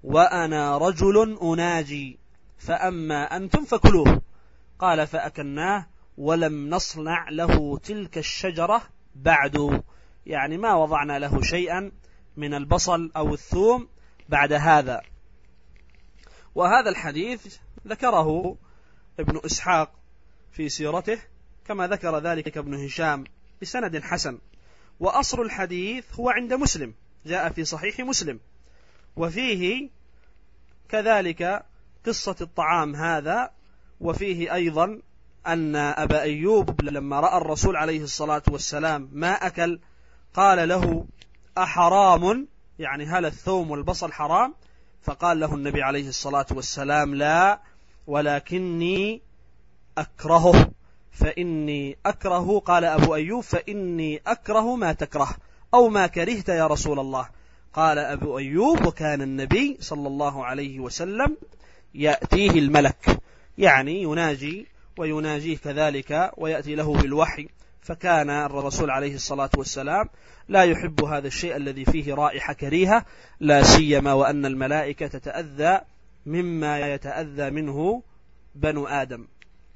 وأنا رجل أناجي، فأما أنتم فكلوه. قال فأكلناه ولم نصنع له تلك الشجرة بعد، يعني ما وضعنا له شيئا من البصل أو الثوم بعد هذا. وهذا الحديث ذكره ابن إسحاق في سيرته، كما ذكر ذلك ابن هشام بسند حسن. وأصل الحديث هو عند مسلم، جاء في صحيح مسلم، وفيه كذلك قصة الطعام هذا. وفيه أيضا أن أبا أيوب لما رأى الرسول عليه الصلاة والسلام ما أكل قال له أحرام، يعني هل الثوم والبصل حرام؟ فقال له النبي عليه الصلاة والسلام لا، ولكني أكرهه فإني أكره. قال أبو أيوب فإني أكره ما تكره أو ما كرهت يا رسول الله. قال أبو أيوب وكان النبي صلى الله عليه وسلم يأتيه الملك، يعني يناجي ويناجيه كذلك ويأتي له بالوحي. فكان الرسول عليه الصلاة والسلام لا يحب هذا الشيء الذي فيه رائحة كريهة، لا سيما وأن الملائكة تتأذى مما يتأذى منه بنو آدم.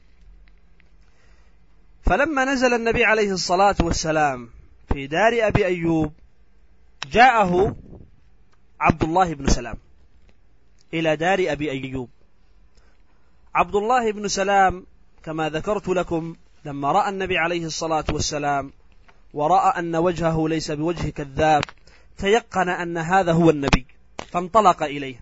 فلما نزل النبي عليه الصلاة والسلام في دار أبي أيوب جاءه عبد الله بن سلام إلى دار أبي أيوب. عبد الله بن سلام كما ذكرت لكم لما رأى النبي عليه الصلاة والسلام ورأى أن وجهه ليس بوجه كذاب تيقن أن هذا هو النبي، فانطلق إليه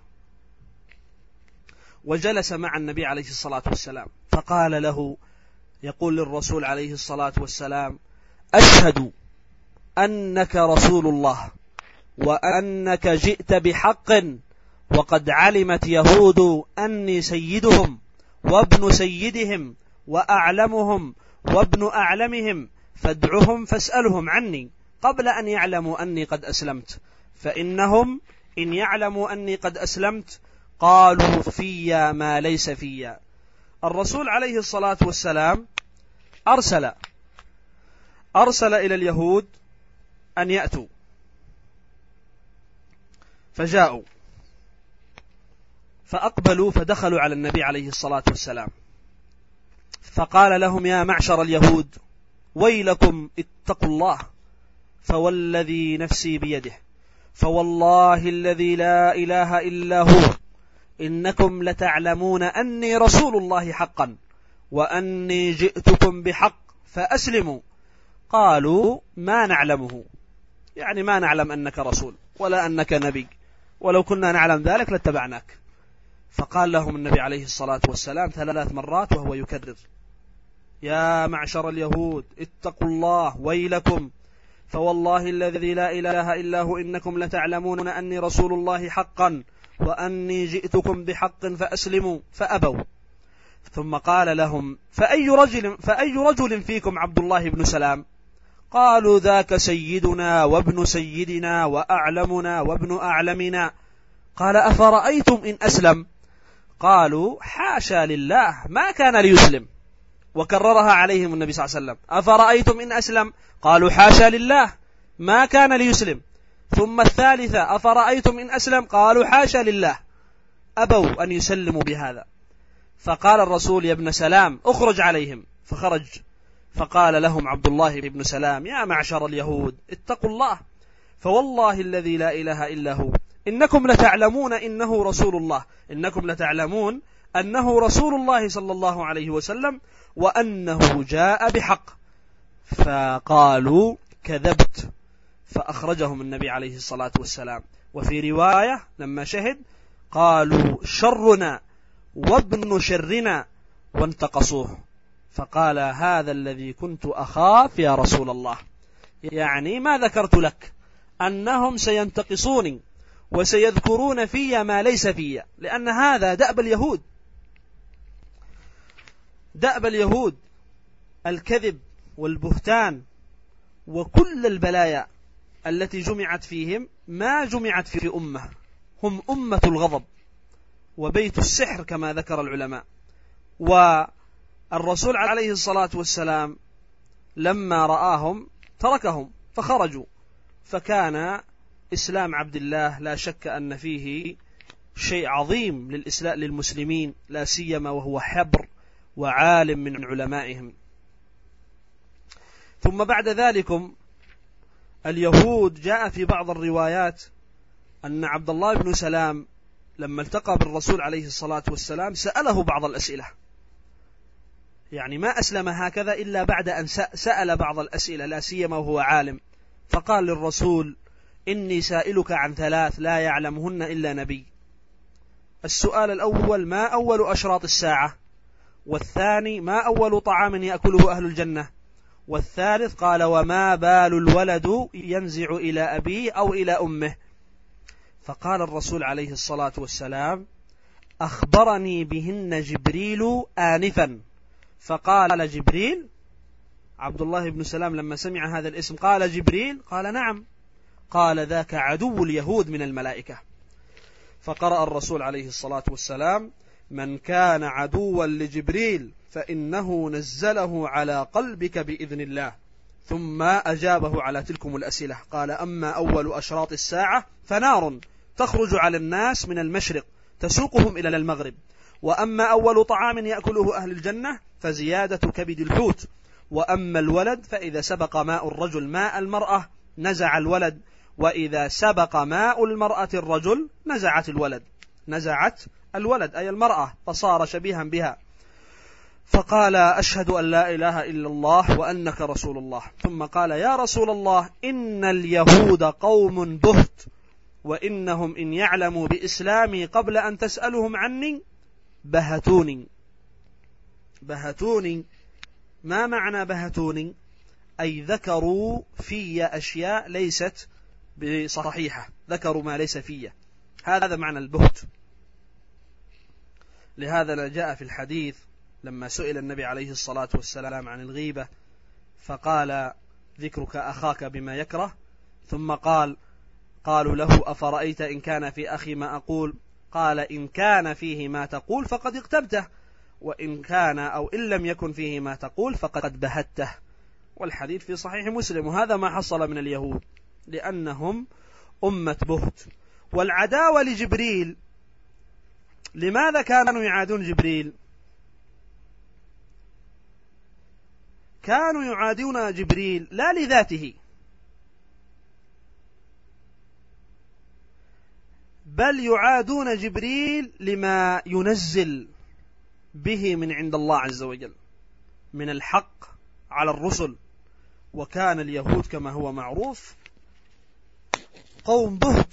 وجلس مع النبي عليه الصلاة والسلام، فقال له، يقول للرسول عليه الصلاة والسلام: أشهد أنك رسول الله وأنك جئت بحق، وقد علمت يهود أني سيدهم وابن سيدهم وأعلمهم وابن أعلمهم، فادعهم فاسألهم عني قبل أن يعلموا أني قد أسلمت، فإنهم إن يعلموا أني قد أسلمت قالوا في ما ليس في. الرسول عليه الصلاة والسلام أرسل إلى اليهود أن يأتوا، فجاءوا فأقبلوا فدخلوا على النبي عليه الصلاة والسلام، فقال لهم: يا معشر اليهود ويلكم اتقوا الله، فوالذي نفسي بيده، فوالله الذي لا إله إلا هو، إنكم لتعلمون أني رسول الله حقا، وأني جئتكم بحق فأسلموا. قالوا: ما نعلمه، يعني ما نعلم أنك رسول ولا أنك نبي، ولو كنا نعلم ذلك لاتبعناك. فقال لهم النبي عليه الصلاة والسلام 3 مرات وهو يكرر: يا معشر اليهود اتقوا الله ويلكم، فوالله الذي لا إله إلا هو إنكم لتعلمون أني رسول الله حقا، وأني جئتكم بحق فأسلموا، فأبوا. ثم قال لهم: فأي رجل فيكم عبد الله بن سلام؟ قالوا: ذاك سيدنا وابن سيدنا وأعلمنا وابن أعلمنا. قال: أفرأيتم إن أسلم؟ قالوا: حاشا لله، ما كان ليسلم. وكررها عليهم النبي صلى الله عليه وسلم: أفرأيتم إن أسلم؟ قالوا: حاشا لله، ما كان ليسلم. ثم الثالثة: أفرأيتم إن أسلم؟ قالوا: حاشا لله. أبوا أن يسلموا بهذا. فقال الرسول: يا ابن سلام اخرج عليهم. فخرج، فقال لهم عبد الله بن سلام: يا معشر اليهود اتقوا الله، فوالله الذي لا إله إلا هو إنكم لتعلمون إنه رسول الله، إنكم لتعلمون أنه رسول الله صلى الله عليه وسلم، وأنه جاء بحق. فقالوا: كذبت. فأخرجهم النبي عليه الصلاة والسلام. وفي رواية لما شهد قالوا: شرنا وابن شرنا، وانتقصوه. فقال: هذا الذي كنت أخاف يا رسول الله، يعني ما ذكرت لك أنهم سينتقصوني وسيذكرون في ما ليس في، لأن هذا دأب اليهود، دأب اليهود، الكذب والبهتان وكل البلايا التي جمعت فيهم ما جمعت في أمة، هم أمة الغضب وبيت السحر كما ذكر العلماء. والرسول عليه الصلاة والسلام لما رآهم تركهم فخرجوا، فكان إسلام عبد الله لا شك أن فيه شيء عظيم للمسلمين، لا سيما وهو حبر وعالم من علمائهم. ثم بعد ذلك اليهود جاء في بعض الروايات أن عبد الله بن سلام لما التقى بالرسول عليه الصلاة والسلام سأله بعض الأسئلة، يعني ما أسلم هكذا إلا بعد أن سأل بعض الأسئلة، لا سيما وهو عالم. فقال للرسول: إني سائلك عن 3 لا يعلمهن إلا نبي. السؤال الأول: ما أول أشراط الساعة؟ والثاني: ما أول طعام يأكله أهل الجنة؟ والثالث قال: وما بال الولد ينزع إلى أبيه أو إلى أمه؟ فقال الرسول عليه الصلاة والسلام: أخبرني بهن جبريل آنفا. فقال جبريل، عبد الله بن سلام لما سمع هذا الاسم قال: جبريل؟ قال: نعم. قال: ذاك عدو اليهود من الملائكة. فقرأ الرسول عليه الصلاة والسلام: من كان عدوا لجبريل فإنه نزله على قلبك بإذن الله. ثم أجابه على تلكم الأسئلة. قال: أما أول أشراط الساعة فنار تخرج على الناس من المشرق تسوقهم إلى المغرب. وأما أول طعام يأكله أهل الجنة فزيادة كبد الحوت. وأما الولد فإذا سبق ماء الرجل ماء المرأة نزع الولد، وإذا سبق ماء المرأة الرجل نزعت الولد أي المرأة، فصار شبيها بها. فقال: أشهد أن لا إله إلا الله وأنك رسول الله. ثم قال: يا رسول الله، إن اليهود قوم بهت، وإنهم إن يعلموا بإسلامي قبل أن تسألهم عني بهتوني. ما معنى بهتوني؟ أي ذكروا في أشياء ليست بصحيحة، ذكروا ما ليس فيه، هذا معنى البهت. لهذا جاء في الحديث لما سئل النبي عليه الصلاة والسلام عن الغيبة فقال: ذكرك أخاك بما يكره. ثم قالوا له: أفرأيت إن كان في أخي ما أقول؟ قال: إن كان فيه ما تقول فقد اغتبته، وإن كان أو إن لم يكن فيه ما تقول فقد بهته. والحديث في صحيح مسلم. وهذا ما حصل من اليهود لأنهم أمة بهت. والعداوة لجبريل، لماذا كانوا يعادون جبريل؟ كانوا يعادون جبريل لا لذاته، بل يعادون جبريل لما ينزل به من عند الله عز وجل من الحق على الرسل. وكان اليهود كما هو معروف قوم بهت،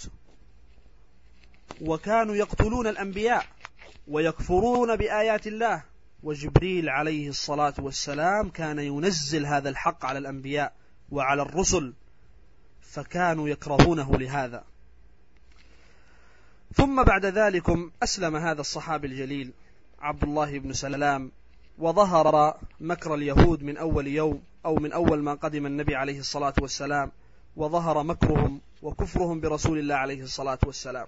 وكانوا يقتلون الأنبياء ويكفرون بآيات الله، وجبريل عليه الصلاة والسلام كان ينزل هذا الحق على الأنبياء وعلى الرسل، فكانوا يكرهونه لهذا. ثم بعد ذلك أسلم هذا الصحابي الجليل عبد الله بن سلام، وظهر مكر اليهود من أول يوم أو من أول ما قدم النبي عليه الصلاة والسلام، وظهر مكرهم وكفرهم برسول الله عليه الصلاة والسلام.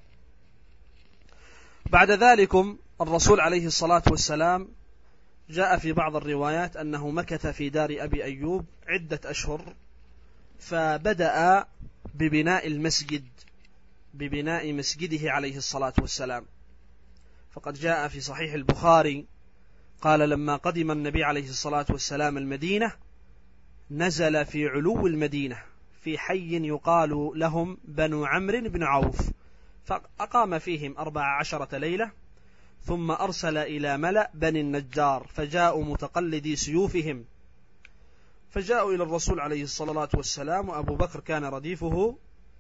بعد ذلك الرسول عليه الصلاة والسلام جاء في بعض الروايات أنه مكث في دار أبي أيوب عدة أشهر، فبدأ ببناء مسجده عليه الصلاة والسلام. فقد جاء في صحيح البخاري قال: لما قدم النبي عليه الصلاة والسلام المدينة نزل في علو المدينة في حي يقال لهم بنو عمرو بن عوف، فأقام فيهم 14 ليلة، ثم أرسل إلى ملأ بني النجار فجاءوا متقلدي سيوفهم، فجاءوا إلى الرسول عليه الصلاة والسلام، وأبو بكر كان رديفه،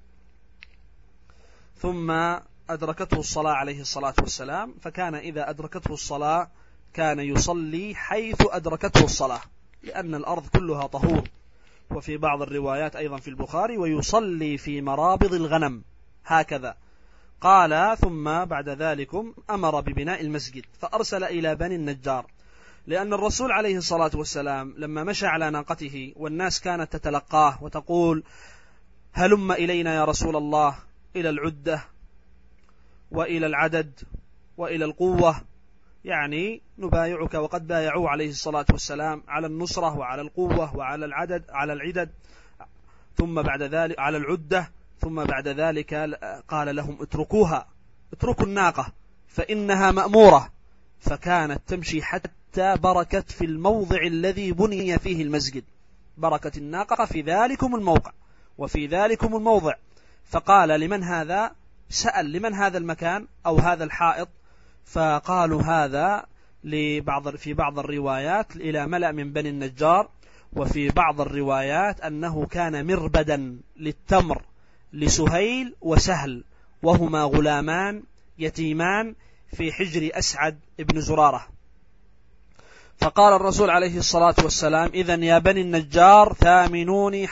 ثم أدركته الصلاة عليه الصلاة والسلام، فكان إذا أدركته الصلاة كان يصلي حيث أدركته الصلاة، لأن الأرض كلها طهور. وفي بعض الروايات أيضا في البخاري: ويصلي في مرابض الغنم، هكذا قال. ثم بعد ذلك أمر ببناء المسجد، فأرسل إلى بني النجار، لأن الرسول عليه الصلاة والسلام لما مشى على ناقته والناس كانت تتلقاه وتقول: هلم إلينا يا رسول الله إلى العدة وإلى العدد وإلى القوة، يعني نبايعك، وقد بايعوه عليه الصلاة والسلام على النصرة وعلى القوة وعلى العدد ثم بعد ذلك على العدة، ثم بعد ذلك قال لهم: اتركوا الناقة فإنها مأمورة، فكانت تمشي حتى بركت في الموضع الذي بني فيه المسجد، بركت الناقة في ذلكم الموقع وفي ذلكم الموضع. فقال لمن هذا؟ سأل لمن هذا المكان أو هذا الحائط؟ فقالوا هذا في بعض الروايات إلى ملأ من بني النجار، وفي بعض الروايات أنه كان مربدا للتمر لسهيل وسهل، وهما غلامان يتيمان في حجر أسعد ابن زرارة. فقال الرسول عليه الصلاة والسلام: إذن يا بني النجار ثامنوني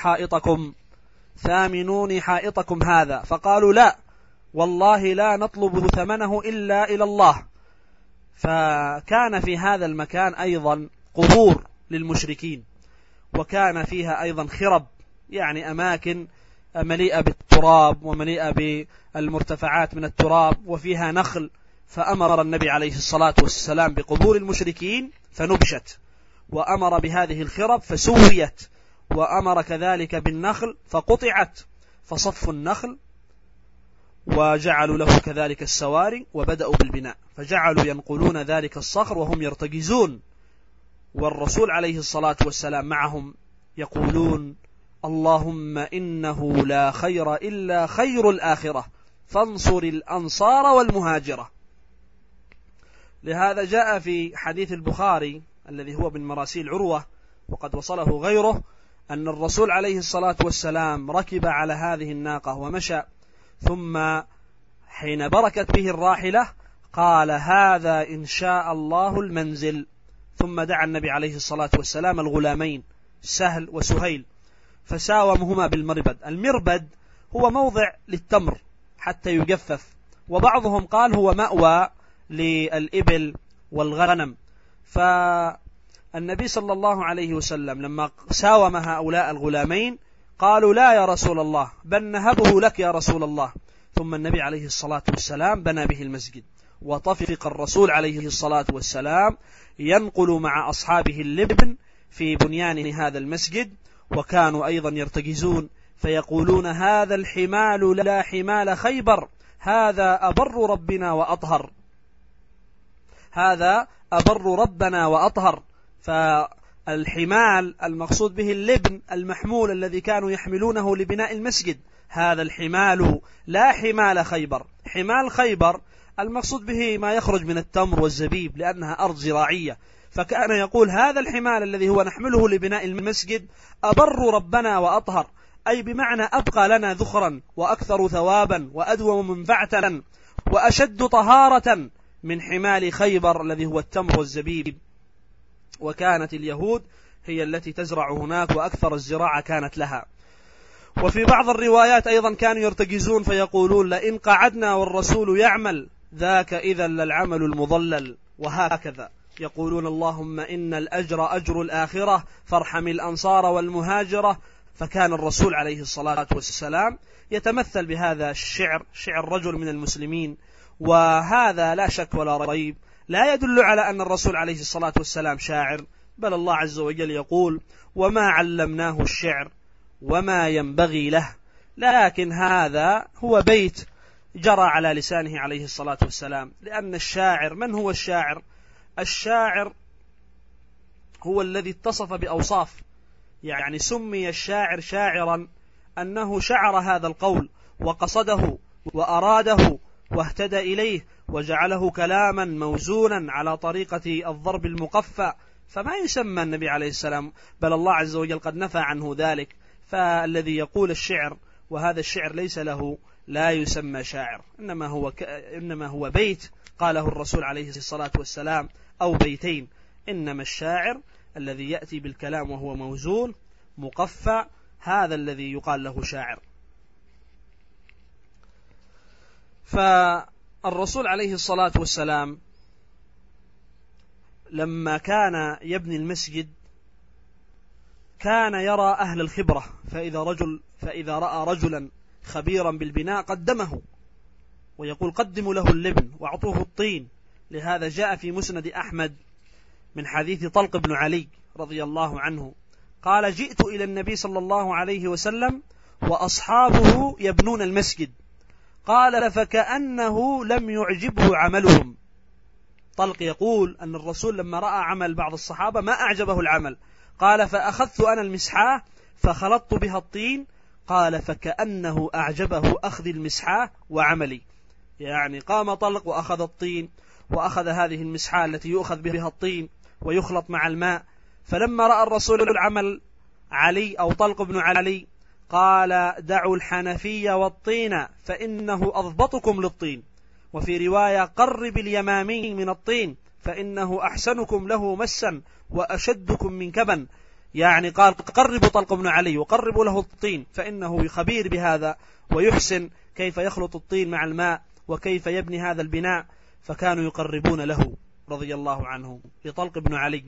حائطكم هذا. فقالوا: لا والله لا نطلب ثمنه إلا إلى الله. فكان في هذا المكان أيضا قبور للمشركين، وكان فيها أيضا خرب، يعني أماكن مليئة بالتراب ومليئة بالمرتفعات من التراب، وفيها نخل. فأمر النبي عليه الصلاة والسلام بقبور المشركين فنبشت، وأمر بهذه الخرب فسويت، وأمر كذلك بالنخل فقطعت فصفوا النخل، وجعلوا له كذلك السواري وبدأوا بالبناء، فجعلوا ينقلون ذلك الصخر وهم يرتجزون، والرسول عليه الصلاة والسلام معهم يقولون: اللهم إنه لا خير إلا خير الآخرة فانصر الأنصار والمهاجرة. لهذا جاء في حديث البخاري الذي هو من مراسيل عروة وقد وصله غيره أن الرسول عليه الصلاة والسلام ركب على هذه الناقة ومشى، ثم حين بركت به الراحلة قال: هذا إن شاء الله المنزل. ثم دعا النبي عليه الصلاة والسلام الغلامين سهل وسهيل فساومهما بالمربد. المربد هو موضع للتمر حتى يجفف، وبعضهم قال هو مأوى للإبل والغنم. فالنبي صلى الله عليه وسلم لما ساوم هؤلاء الغلامين قالوا: لا يا رسول الله، بل نهبه لك يا رسول الله. ثم النبي عليه الصلاة والسلام بنى به المسجد، وطفق الرسول عليه الصلاة والسلام ينقل مع أصحابه اللبن في بنيان هذا المسجد، وكانوا أيضا يرتجزون فيقولون: هذا الحمال لا حمال خيبر، هذا أبر ربنا وأطهر، هذا أبر ربنا وأطهر. فالحمال المقصود به اللبن المحمول الذي كانوا يحملونه لبناء المسجد، هذا الحمال لا حمال خيبر. حمال خيبر المقصود به ما يخرج من التمر والزبيب لأنها أرض زراعية، فكان يقول: هذا الحمال الذي هو نحمله لبناء المسجد أبر ربنا وأطهر، أي بمعنى أبقى لنا ذخرا وأكثر ثوابا وأدوم منفعة وأشد طهارة من حمال خيبر الذي هو التمر والزبيب. وكانت اليهود هي التي تزرع هناك، وأكثر الزراعة كانت لها. وفي بعض الروايات أيضا كانوا يرتجزون فيقولون: لئن قعدنا والرسول يعمل ذاك إذا للعمل المضلل. وهكذا يقولون: اللهم إن الأجر أجر الآخرة فارحم الأنصار والمهاجرة. فكان الرسول عليه الصلاة والسلام يتمثل بهذا الشعر، شعر رجل من المسلمين، وهذا لا شك ولا ريب لا يدل على أن الرسول عليه الصلاة والسلام شاعر، بل الله عز وجل يقول: وما علمناه الشعر وما ينبغي له. لكن هذا هو بيت جرى على لسانه عليه الصلاة والسلام، لأن الشاعر، من هو الشاعر؟ الشاعر هو الذي اتصف بأوصاف، يعني سمي الشاعر شاعرا أنه شعر هذا القول وقصده وأراده واهتدى إليه وجعله كلاما موزونا على طريقة الضرب المقفى، فما يسمى النبي عليه السلام، بل الله عز وجل قد نفى عنه ذلك. فالذي يقول الشعر وهذا الشعر ليس له لا يسمى شاعر، إنما هو بيت قاله الرسول عليه الصلاة والسلام أو بيتين. إنما الشاعر الذي يأتي بالكلام وهو موزون مقفى، هذا الذي يقال له شاعر. فالرسول عليه الصلاة والسلام لما كان يبني المسجد كان يرى أهل الخبرة، فإذا رأى رجلا خبيرا بالبناء قدمه، ويقول: قدموا له اللبن واعطوه الطين. لهذا جاء في مسند أحمد من حديث طلق بن علي رضي الله عنه قال: جئت إلى النبي صلى الله عليه وسلم وأصحابه يبنون المسجد، قال فكأنه لم يعجبه عملهم. طلق يقول أن الرسول لما رأى عمل بعض الصحابة ما أعجبه العمل، قال فأخذت أنا المسحاة فخلطت بها الطين، قال فكأنه أعجبه أخذ المسحاة وعملي. يعني قام طلق وأخذ الطين وأخذ هذه المسحاة التي يؤخذ بها الطين ويخلط مع الماء، فلما رأى الرسول العمل علي أو طلق بن علي قال دعوا الحنفي والطين فإنه أضبطكم للطين، وفي رواية قرب اليمامي من الطين فإنه أحسنكم له مسا وأشدكم من كبن. يعني قال قربوا طلق بن علي وقربوا له الطين فإنه خبير بهذا ويحسن كيف يخلط الطين مع الماء وكيف يبني هذا البناء، فكانوا يقربون له رضي الله عنه لطلق بن علي.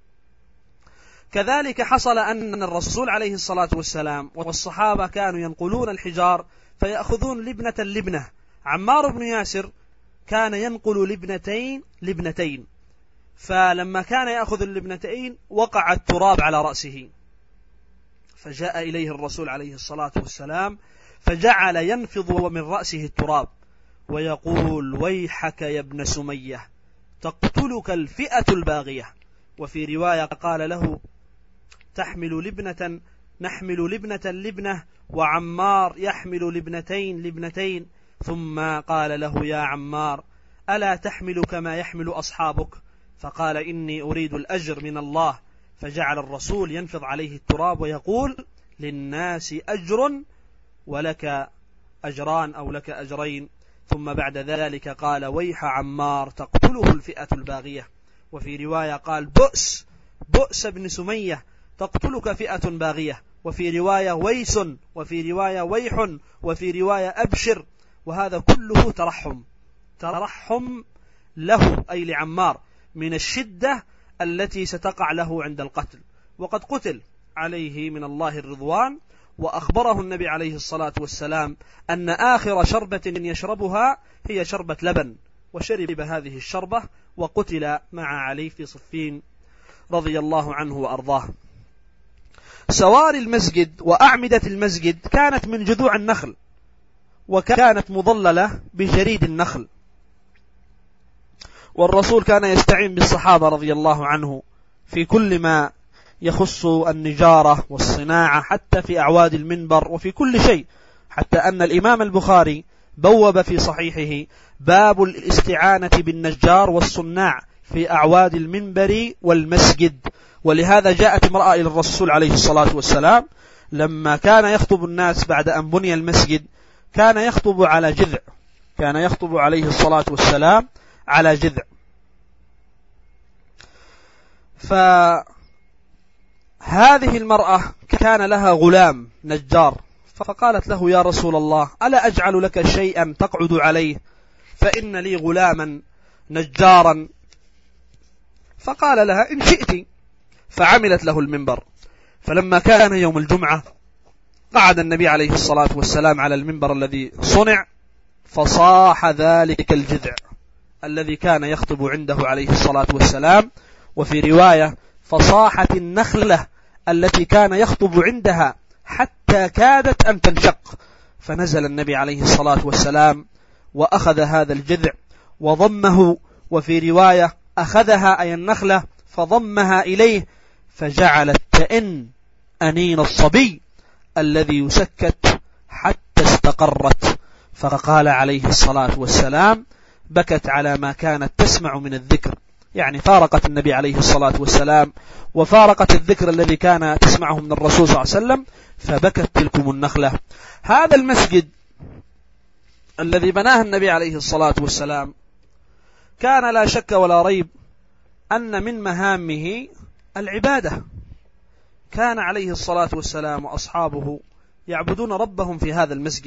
كذلك حصل أن الرسول عليه الصلاة والسلام والصحابة كانوا ينقلون الحجار فيأخذون لبنة. عمار بن ياسر كان ينقل لبنتين، فلما كان يأخذ اللبنتين وقع التراب على رأسه، فجاء إليه الرسول عليه الصلاة والسلام فجعل ينفض من رأسه التراب ويقول ويحك يا ابن سمية تقتلك الفئة الباغية. وفي رواية قال له نحمل لبنة وعمار يحمل لبنتين، ثم قال له يا عمار ألا تحمل كما يحمل أصحابك؟ فقال إني أريد الأجر من الله، فجعل الرسول ينفض عليه التراب ويقول للناس أجر ولك أجران أو لك أجرين، ثم بعد ذلك قال ويح عمار تقتله الفئة الباغية. وفي رواية قال بؤس ابن سمية تقتلك فئة باغية، وفي رواية ويس، وفي رواية ويح، وفي رواية أبشر. وهذا كله ترحم له أي لعمار من الشدة التي ستقع له عند القتل، وقد قتل عليه من الله الرضوان. وأخبره النبي عليه الصلاة والسلام أن آخر شربة يشربها هي شربة لبن، وشرب هذه الشربة وقتل مع علي في صفين رضي الله عنه وأرضاه. سواري المسجد وأعمدة المسجد كانت من جذوع النخل، وكانت مظللة بجريد النخل، والرسول كان يستعين بالصحابة رضي الله عنه في كل ما يخص النجارة والصناعة، حتى في أعواد المنبر وفي كل شيء، حتى أن الإمام البخاري بوب في صحيحه باب الاستعانة بالنجار والصناع في أعواد المنبر والمسجد. ولهذا جاءت امرأة إلى الرسول عليه الصلاة والسلام لما كان يخطب الناس بعد أن بني المسجد، كان يخطب على جذع، كان يخطب عليه الصلاة والسلام على جذع. فهذه المرأة كان لها غلام نجار، فقالت له يا رسول الله ألا أجعل لك شيئا تقعد عليه، فإن لي غلاما نجارا. فقال لها إن شئت، فعملت له المنبر. فلما كان يوم الجمعة قعد النبي عليه الصلاة والسلام على المنبر الذي صنع، فصاح ذلك الجذع الذي كان يخطب عنده عليه الصلاة والسلام. وفي رواية فصاحت النخلة التي كان يخطب عندها حتى كادت أن تنشق، فنزل النبي عليه الصلاة والسلام وأخذ هذا الجذع وضمه، وفي رواية أخذها أي النخلة فضمها إليه، فجعلت تئن أنين الصبي الذي يسكت حتى استقرت. فقال عليه الصلاة والسلام بكت على ما كانت تسمع من الذكر، يعني فارقت النبي عليه الصلاة والسلام وفارقت الذكر الذي كان تسمعه من الرسول صلى الله عليه وسلم، فبكت تلكم النخلة. هذا المسجد الذي بناه النبي عليه الصلاة والسلام كان لا شك ولا ريب أن من مهامه العبادة. كان عليه الصلاة والسلام وأصحابه يعبدون ربهم في هذا المسجد،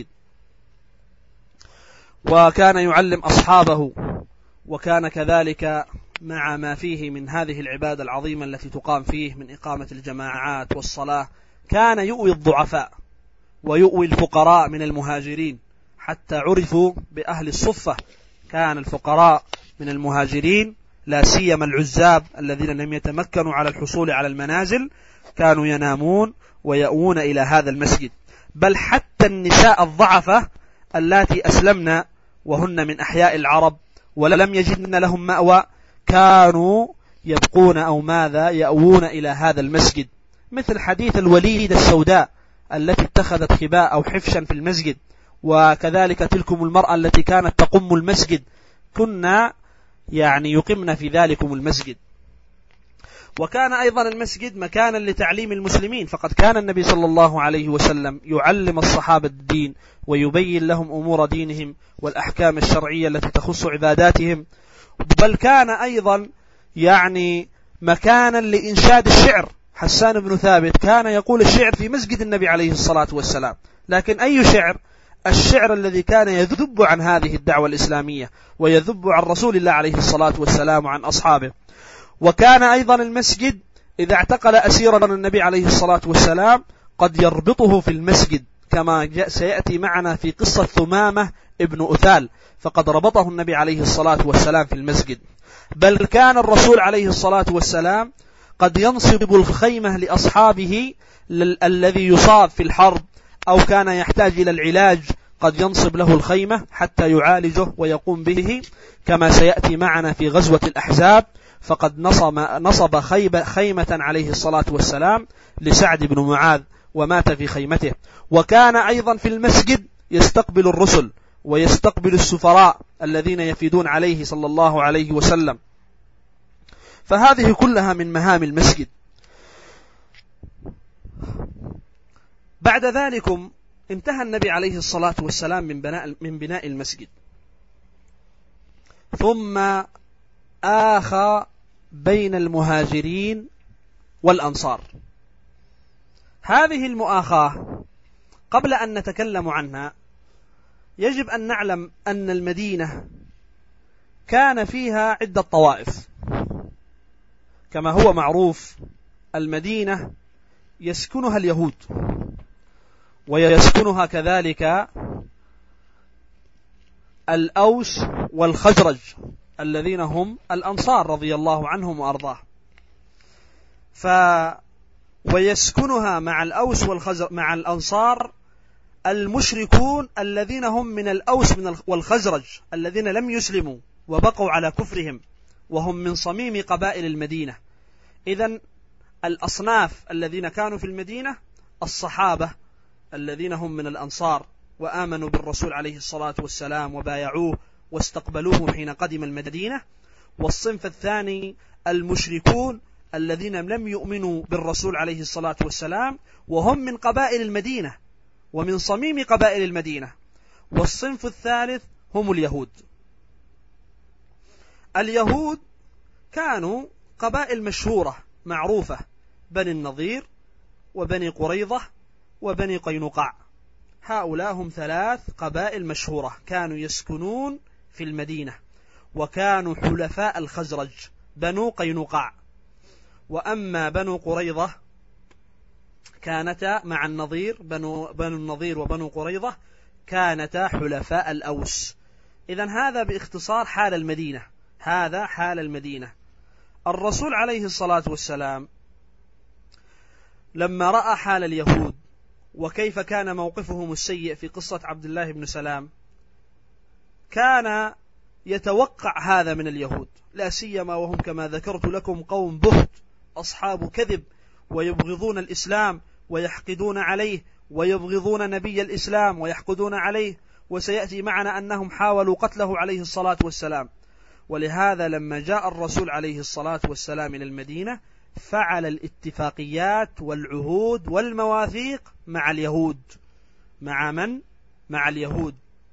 وكان يعلم أصحابه، وكان كذلك مع ما فيه من هذه العبادة العظيمة التي تقام فيه من إقامة الجماعات والصلاة، كان يؤوي الضعفاء ويؤوي الفقراء من المهاجرين، حتى عرفوا بأهل الصفة. كان الفقراء من المهاجرين لا سيما العزاب الذين لم يتمكنوا على الحصول على المنازل كانوا ينامون ويأوون إلى هذا المسجد. بل حتى النساء الضعفة اللاتي أسلمن وهن من أحياء العرب ولم يجدن لهم مأوى كانوا يبقون أو ماذا يأوون إلى هذا المسجد، مثل حديث الوليدة السوداء التي اتخذت خباء أو حفشا في المسجد، وكذلك تلكم المرأة التي كانت تقم المسجد، كنا يقمن في ذلكم المسجد. وكان أيضا المسجد مكانا لتعليم المسلمين، فقد كان النبي صلى الله عليه وسلم يعلم الصحابة الدين ويبين لهم أمور دينهم والأحكام الشرعية التي تخص عباداتهم، بل كان أيضا مكانا لإنشاد الشعر. حسان بن ثابت كان يقول الشعر في مسجد النبي عليه الصلاة والسلام، لكن أي شعر؟ الشعر الذي كان يذب عن هذه الدعوة الإسلامية ويذب عن رسول الله عليه الصلاة والسلام وعن أصحابه. وكان أيضا المسجد إذا اعتقل أسيرا النبي عليه الصلاة والسلام قد يربطه في المسجد، كما سيأتي معنا في قصة ثمامة ابن أثال، فقد ربطه النبي عليه الصلاة والسلام في المسجد. بل كان الرسول عليه الصلاة والسلام قد ينصب الخيمة لأصحابه الذي يصاب في الحرب أو كان يحتاج إلى العلاج، قد ينصب له الخيمة حتى يعالجه ويقوم به، كما سيأتي معنا في غزوة الأحزاب، فقد نصب خيمة عليه الصلاة والسلام لسعد بن معاذ ومات في خيمته. وكان أيضا في المسجد يستقبل الرسل ويستقبل السفراء الذين يفيدون عليه صلى الله عليه وسلم، فهذه كلها من مهام المسجد. بعد ذلك انتهى النبي عليه الصلاة والسلام من بناء المسجد، ثم آخى بين المهاجرين والأنصار. هذه المؤاخاة قبل أن نتكلم عنها يجب أن نعلم أن المدينة كان فيها عدة طوائف. كما هو معروف المدينة يسكنها اليهود ويسكنها كذلك الأوس والخزرج الذين هم الأنصار رضي الله عنهم وأرضاه. ويسكنها مع الأوس والخزرج مع الأنصار المشركون الذين هم من الأوس والخزرج الذين لم يسلموا وبقوا على كفرهم، وهم من صميم قبائل المدينة. إذن الأصناف الذين كانوا في المدينة الصحابة الذين هم من الأنصار وآمنوا بالرسول عليه الصلاة والسلام وبايعوه واستقبلوه حين قدم المدينة، والصنف الثاني المشركون الذين لم يؤمنوا بالرسول عليه الصلاة والسلام وهم من قبائل المدينة ومن صميم قبائل المدينة، والصنف الثالث هم اليهود. اليهود كانوا قبائل مشهورة معروفة، بني النضير وبني قريظة وبني قينقاع، هؤلاء هم 3 قبائل مشهورة كانوا يسكنون في المدينة، وكانوا حلفاء الخزرج بنو قينقاع. وأما بنو قريظة كانتا مع النضير، بنو النضير وبنو قريظة كانتا حلفاء الأوس. إذن هذا باختصار حال المدينة، هذا حال المدينة. الرسول عليه الصلاة والسلام لما رأى حال اليهود وكيف كان موقفهم السيء في قصة عبد الله بن سلام، كان يتوقع هذا من اليهود، لا سيما وهم كما ذكرت لكم قوم بهت أصحاب كذب، ويبغضون الإسلام ويحقدون عليه، ويبغضون نبي الإسلام ويحقدون عليه، وسيأتي معنا أنهم حاولوا قتله عليه الصلاة والسلام. ولهذا لما جاء الرسول عليه الصلاة والسلام إلى المدينة فعل الاتفاقيات والعهود والمواثيق مع اليهود. مع من؟ مع اليهود.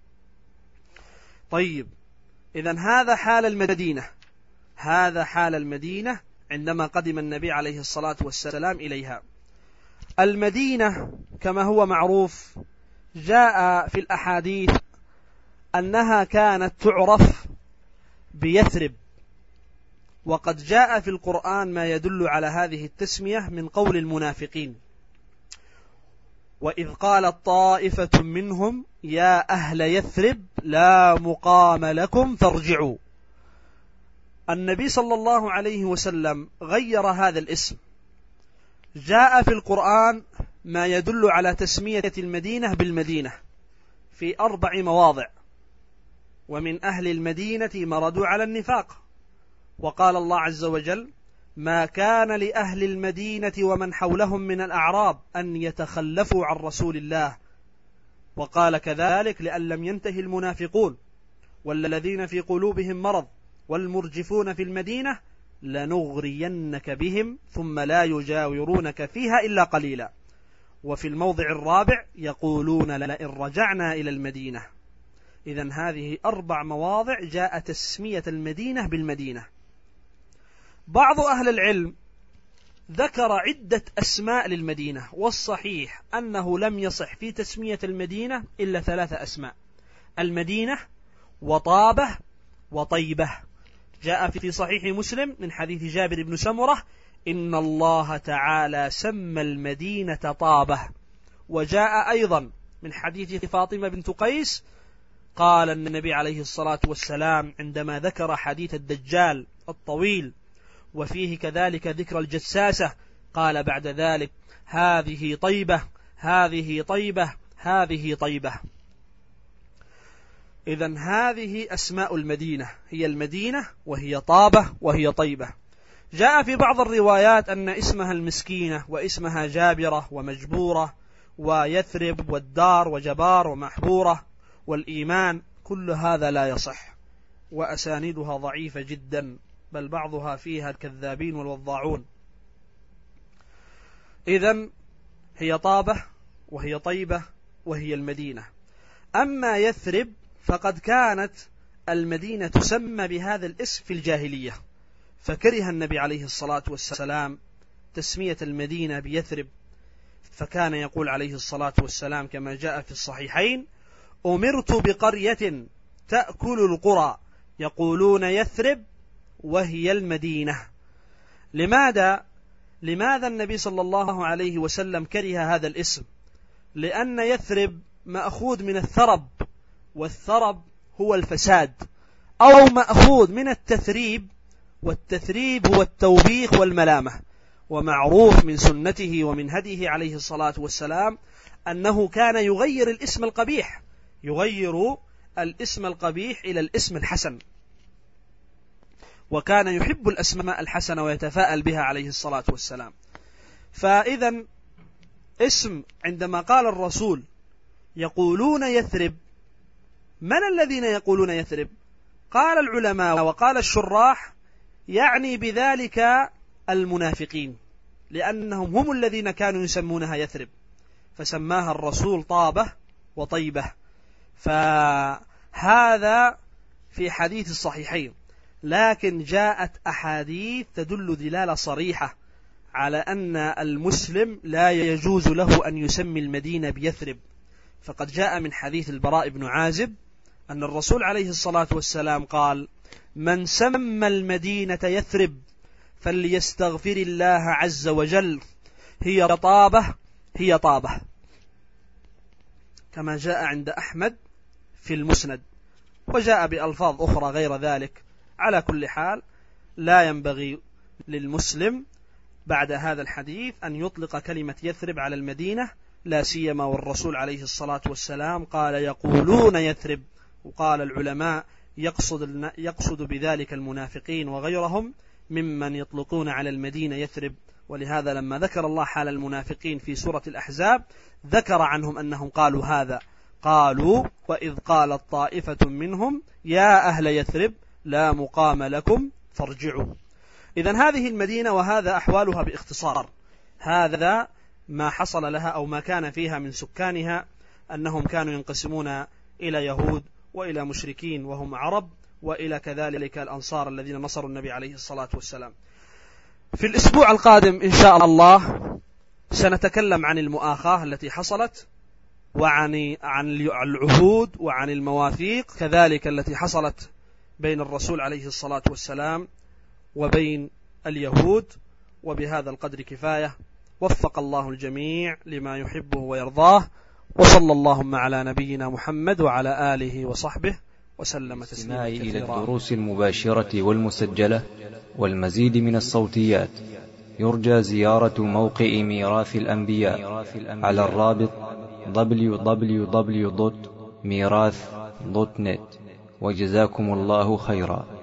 طيب، إذن هذا حال المدينة، هذا حال المدينة عندما قدم النبي عليه الصلاة والسلام إليها. المدينة كما هو معروف جاء في الأحاديث أنها كانت تعرف بيثرب، وقد جاء في القرآن ما يدل على هذه التسمية من قول المنافقين: وإذ قالت طائفة منهم يا أهل يثرب لا مقام لكم فارجعوا. النبي صلى الله عليه وسلم غير هذا الاسم. جاء في القرآن ما يدل على تسمية المدينة بالمدينة، في 4 مواضع: ومن أهل المدينة مردوا على النفاق، وقال الله عز وجل: ما كان لأهل المدينة ومن حولهم من الأعراب أن يتخلفوا عن رسول الله، وقال كذلك: لأن لم ينتهي المنافقون والذين في قلوبهم مرض والمرجفون في المدينة لنغرينك بهم ثم لا يجاورونك فيها إلا قليلا. وفي الموضع الرابع: يقولون لئن رجعنا إلى المدينة. إذن هذه 4 مواضع جاء تسمية المدينة بالمدينة. بعض أهل العلم ذكر عدة أسماء للمدينة، والصحيح أنه لم يصح في تسمية المدينة إلا 3 أسماء: المدينة وطابة وطيبة. جاء في صحيح مسلم من حديث جابر بن سمرة: إن الله تعالى سمى المدينة طابة. وجاء أيضا من حديث فاطمة بنت قيس قال النبي عليه الصلاة والسلام عندما ذكر حديث الدجال الطويل وفيه كذلك ذكر الجساسة، قال بعد ذلك: هذه طيبة، هذه طيبة، هذه طيبة. إذن هذه أسماء المدينة، هي المدينة وهي طابة وهي طيبة. جاء في بعض الروايات أن اسمها المسكينة، واسمها جابرة ومجبورة ويثرب والدار وجبار ومحبورة والإيمان. كل هذا لا يصح، وأسانيدها ضعيفة جدا، بل بعضها فيها الكذابين والوضاعون. إذن هي طابة وهي طيبة وهي المدينة. أما يثرب فقد كانت المدينة تسمى بهذا الاسم في الجاهلية، فكره النبي عليه الصلاة والسلام تسمية المدينة بيثرب، فكان يقول عليه الصلاة والسلام كما جاء في الصحيحين: أمرت بقرية تأكل القرى يقولون يثرب وهي المدينة. لماذا النبي صلى الله عليه وسلم كره هذا الاسم؟ لأن يثرب مأخوذ من الثرب، والثرب هو الفساد، أو مأخوذ من التثريب، والتثريب هو التوبيخ والملامة. ومعروف من سنته ومن هديه عليه الصلاة والسلام أنه كان يغير الاسم القبيح، يغير الاسم القبيح إلى الاسم الحسن، وكان يحب الأسماء الحسنة ويتفاءل بها عليه الصلاة والسلام. فإذا اسم عندما قال الرسول يقولون يثرب، من الذين يقولون يثرب؟ قال العلماء وقال الشراح يعني بذلك المنافقين، لأنهم هم الذين كانوا يسمونها يثرب، فسماها الرسول طابة وطيبة. فهذا في حديث الصحيحين، لكن جاءت أحاديث تدل دلالة صريحة على أن المسلم لا يجوز له أن يسمي المدينة بيثرب. فقد جاء من حديث البراء بن عازب أن الرسول عليه الصلاة والسلام قال: من سمى المدينة يثرب فليستغفر الله عز وجل، هي طابة هي طابة، كما جاء عند أحمد في المسند، وجاء بألفاظ أخرى غير ذلك. على كل حال لا ينبغي للمسلم بعد هذا الحديث أن يطلق كلمة يثرب على المدينة، لا سيما والرسول عليه الصلاة والسلام قال يقولون يثرب، وقال العلماء يقصد بذلك المنافقين وغيرهم ممن يطلقون على المدينة يثرب. ولهذا لما ذكر الله حال المنافقين في سورة الأحزاب ذكر عنهم أنهم قالوا هذا، قالوا: وإذ قالت طائفة منهم يا أهل يثرب لا مقام لكم فارجعوا. إذن هذه المدينة وهذا أحوالها باختصار. هذا ما حصل لها أو ما كان فيها من سكانها، أنهم كانوا ينقسمون إلى يهود وإلى مشركين وهم عرب، وإلى كذلك الأنصار الذين نصروا النبي عليه الصلاة والسلام. في الأسبوع القادم إن شاء الله سنتكلم عن المؤاخاة التي حصلت، وعن العهود وعن المواثيق كذلك التي حصلت بين الرسول عليه الصلاة والسلام وبين اليهود. وبهذا القدر كفاية، وفق الله الجميع لما يحبه ويرضاه، وصلى اللهم على نبينا محمد وعلى آله وصحبه وسلم تسليما كثيرا. إلى الدروس المباشرة والمسجلة والمزيد من الصوتيات يرجى زيارة موقع ميراث الأنبياء على الرابط www.mirathilambia.com. ميراث.net. وجزاكم الله خيرا.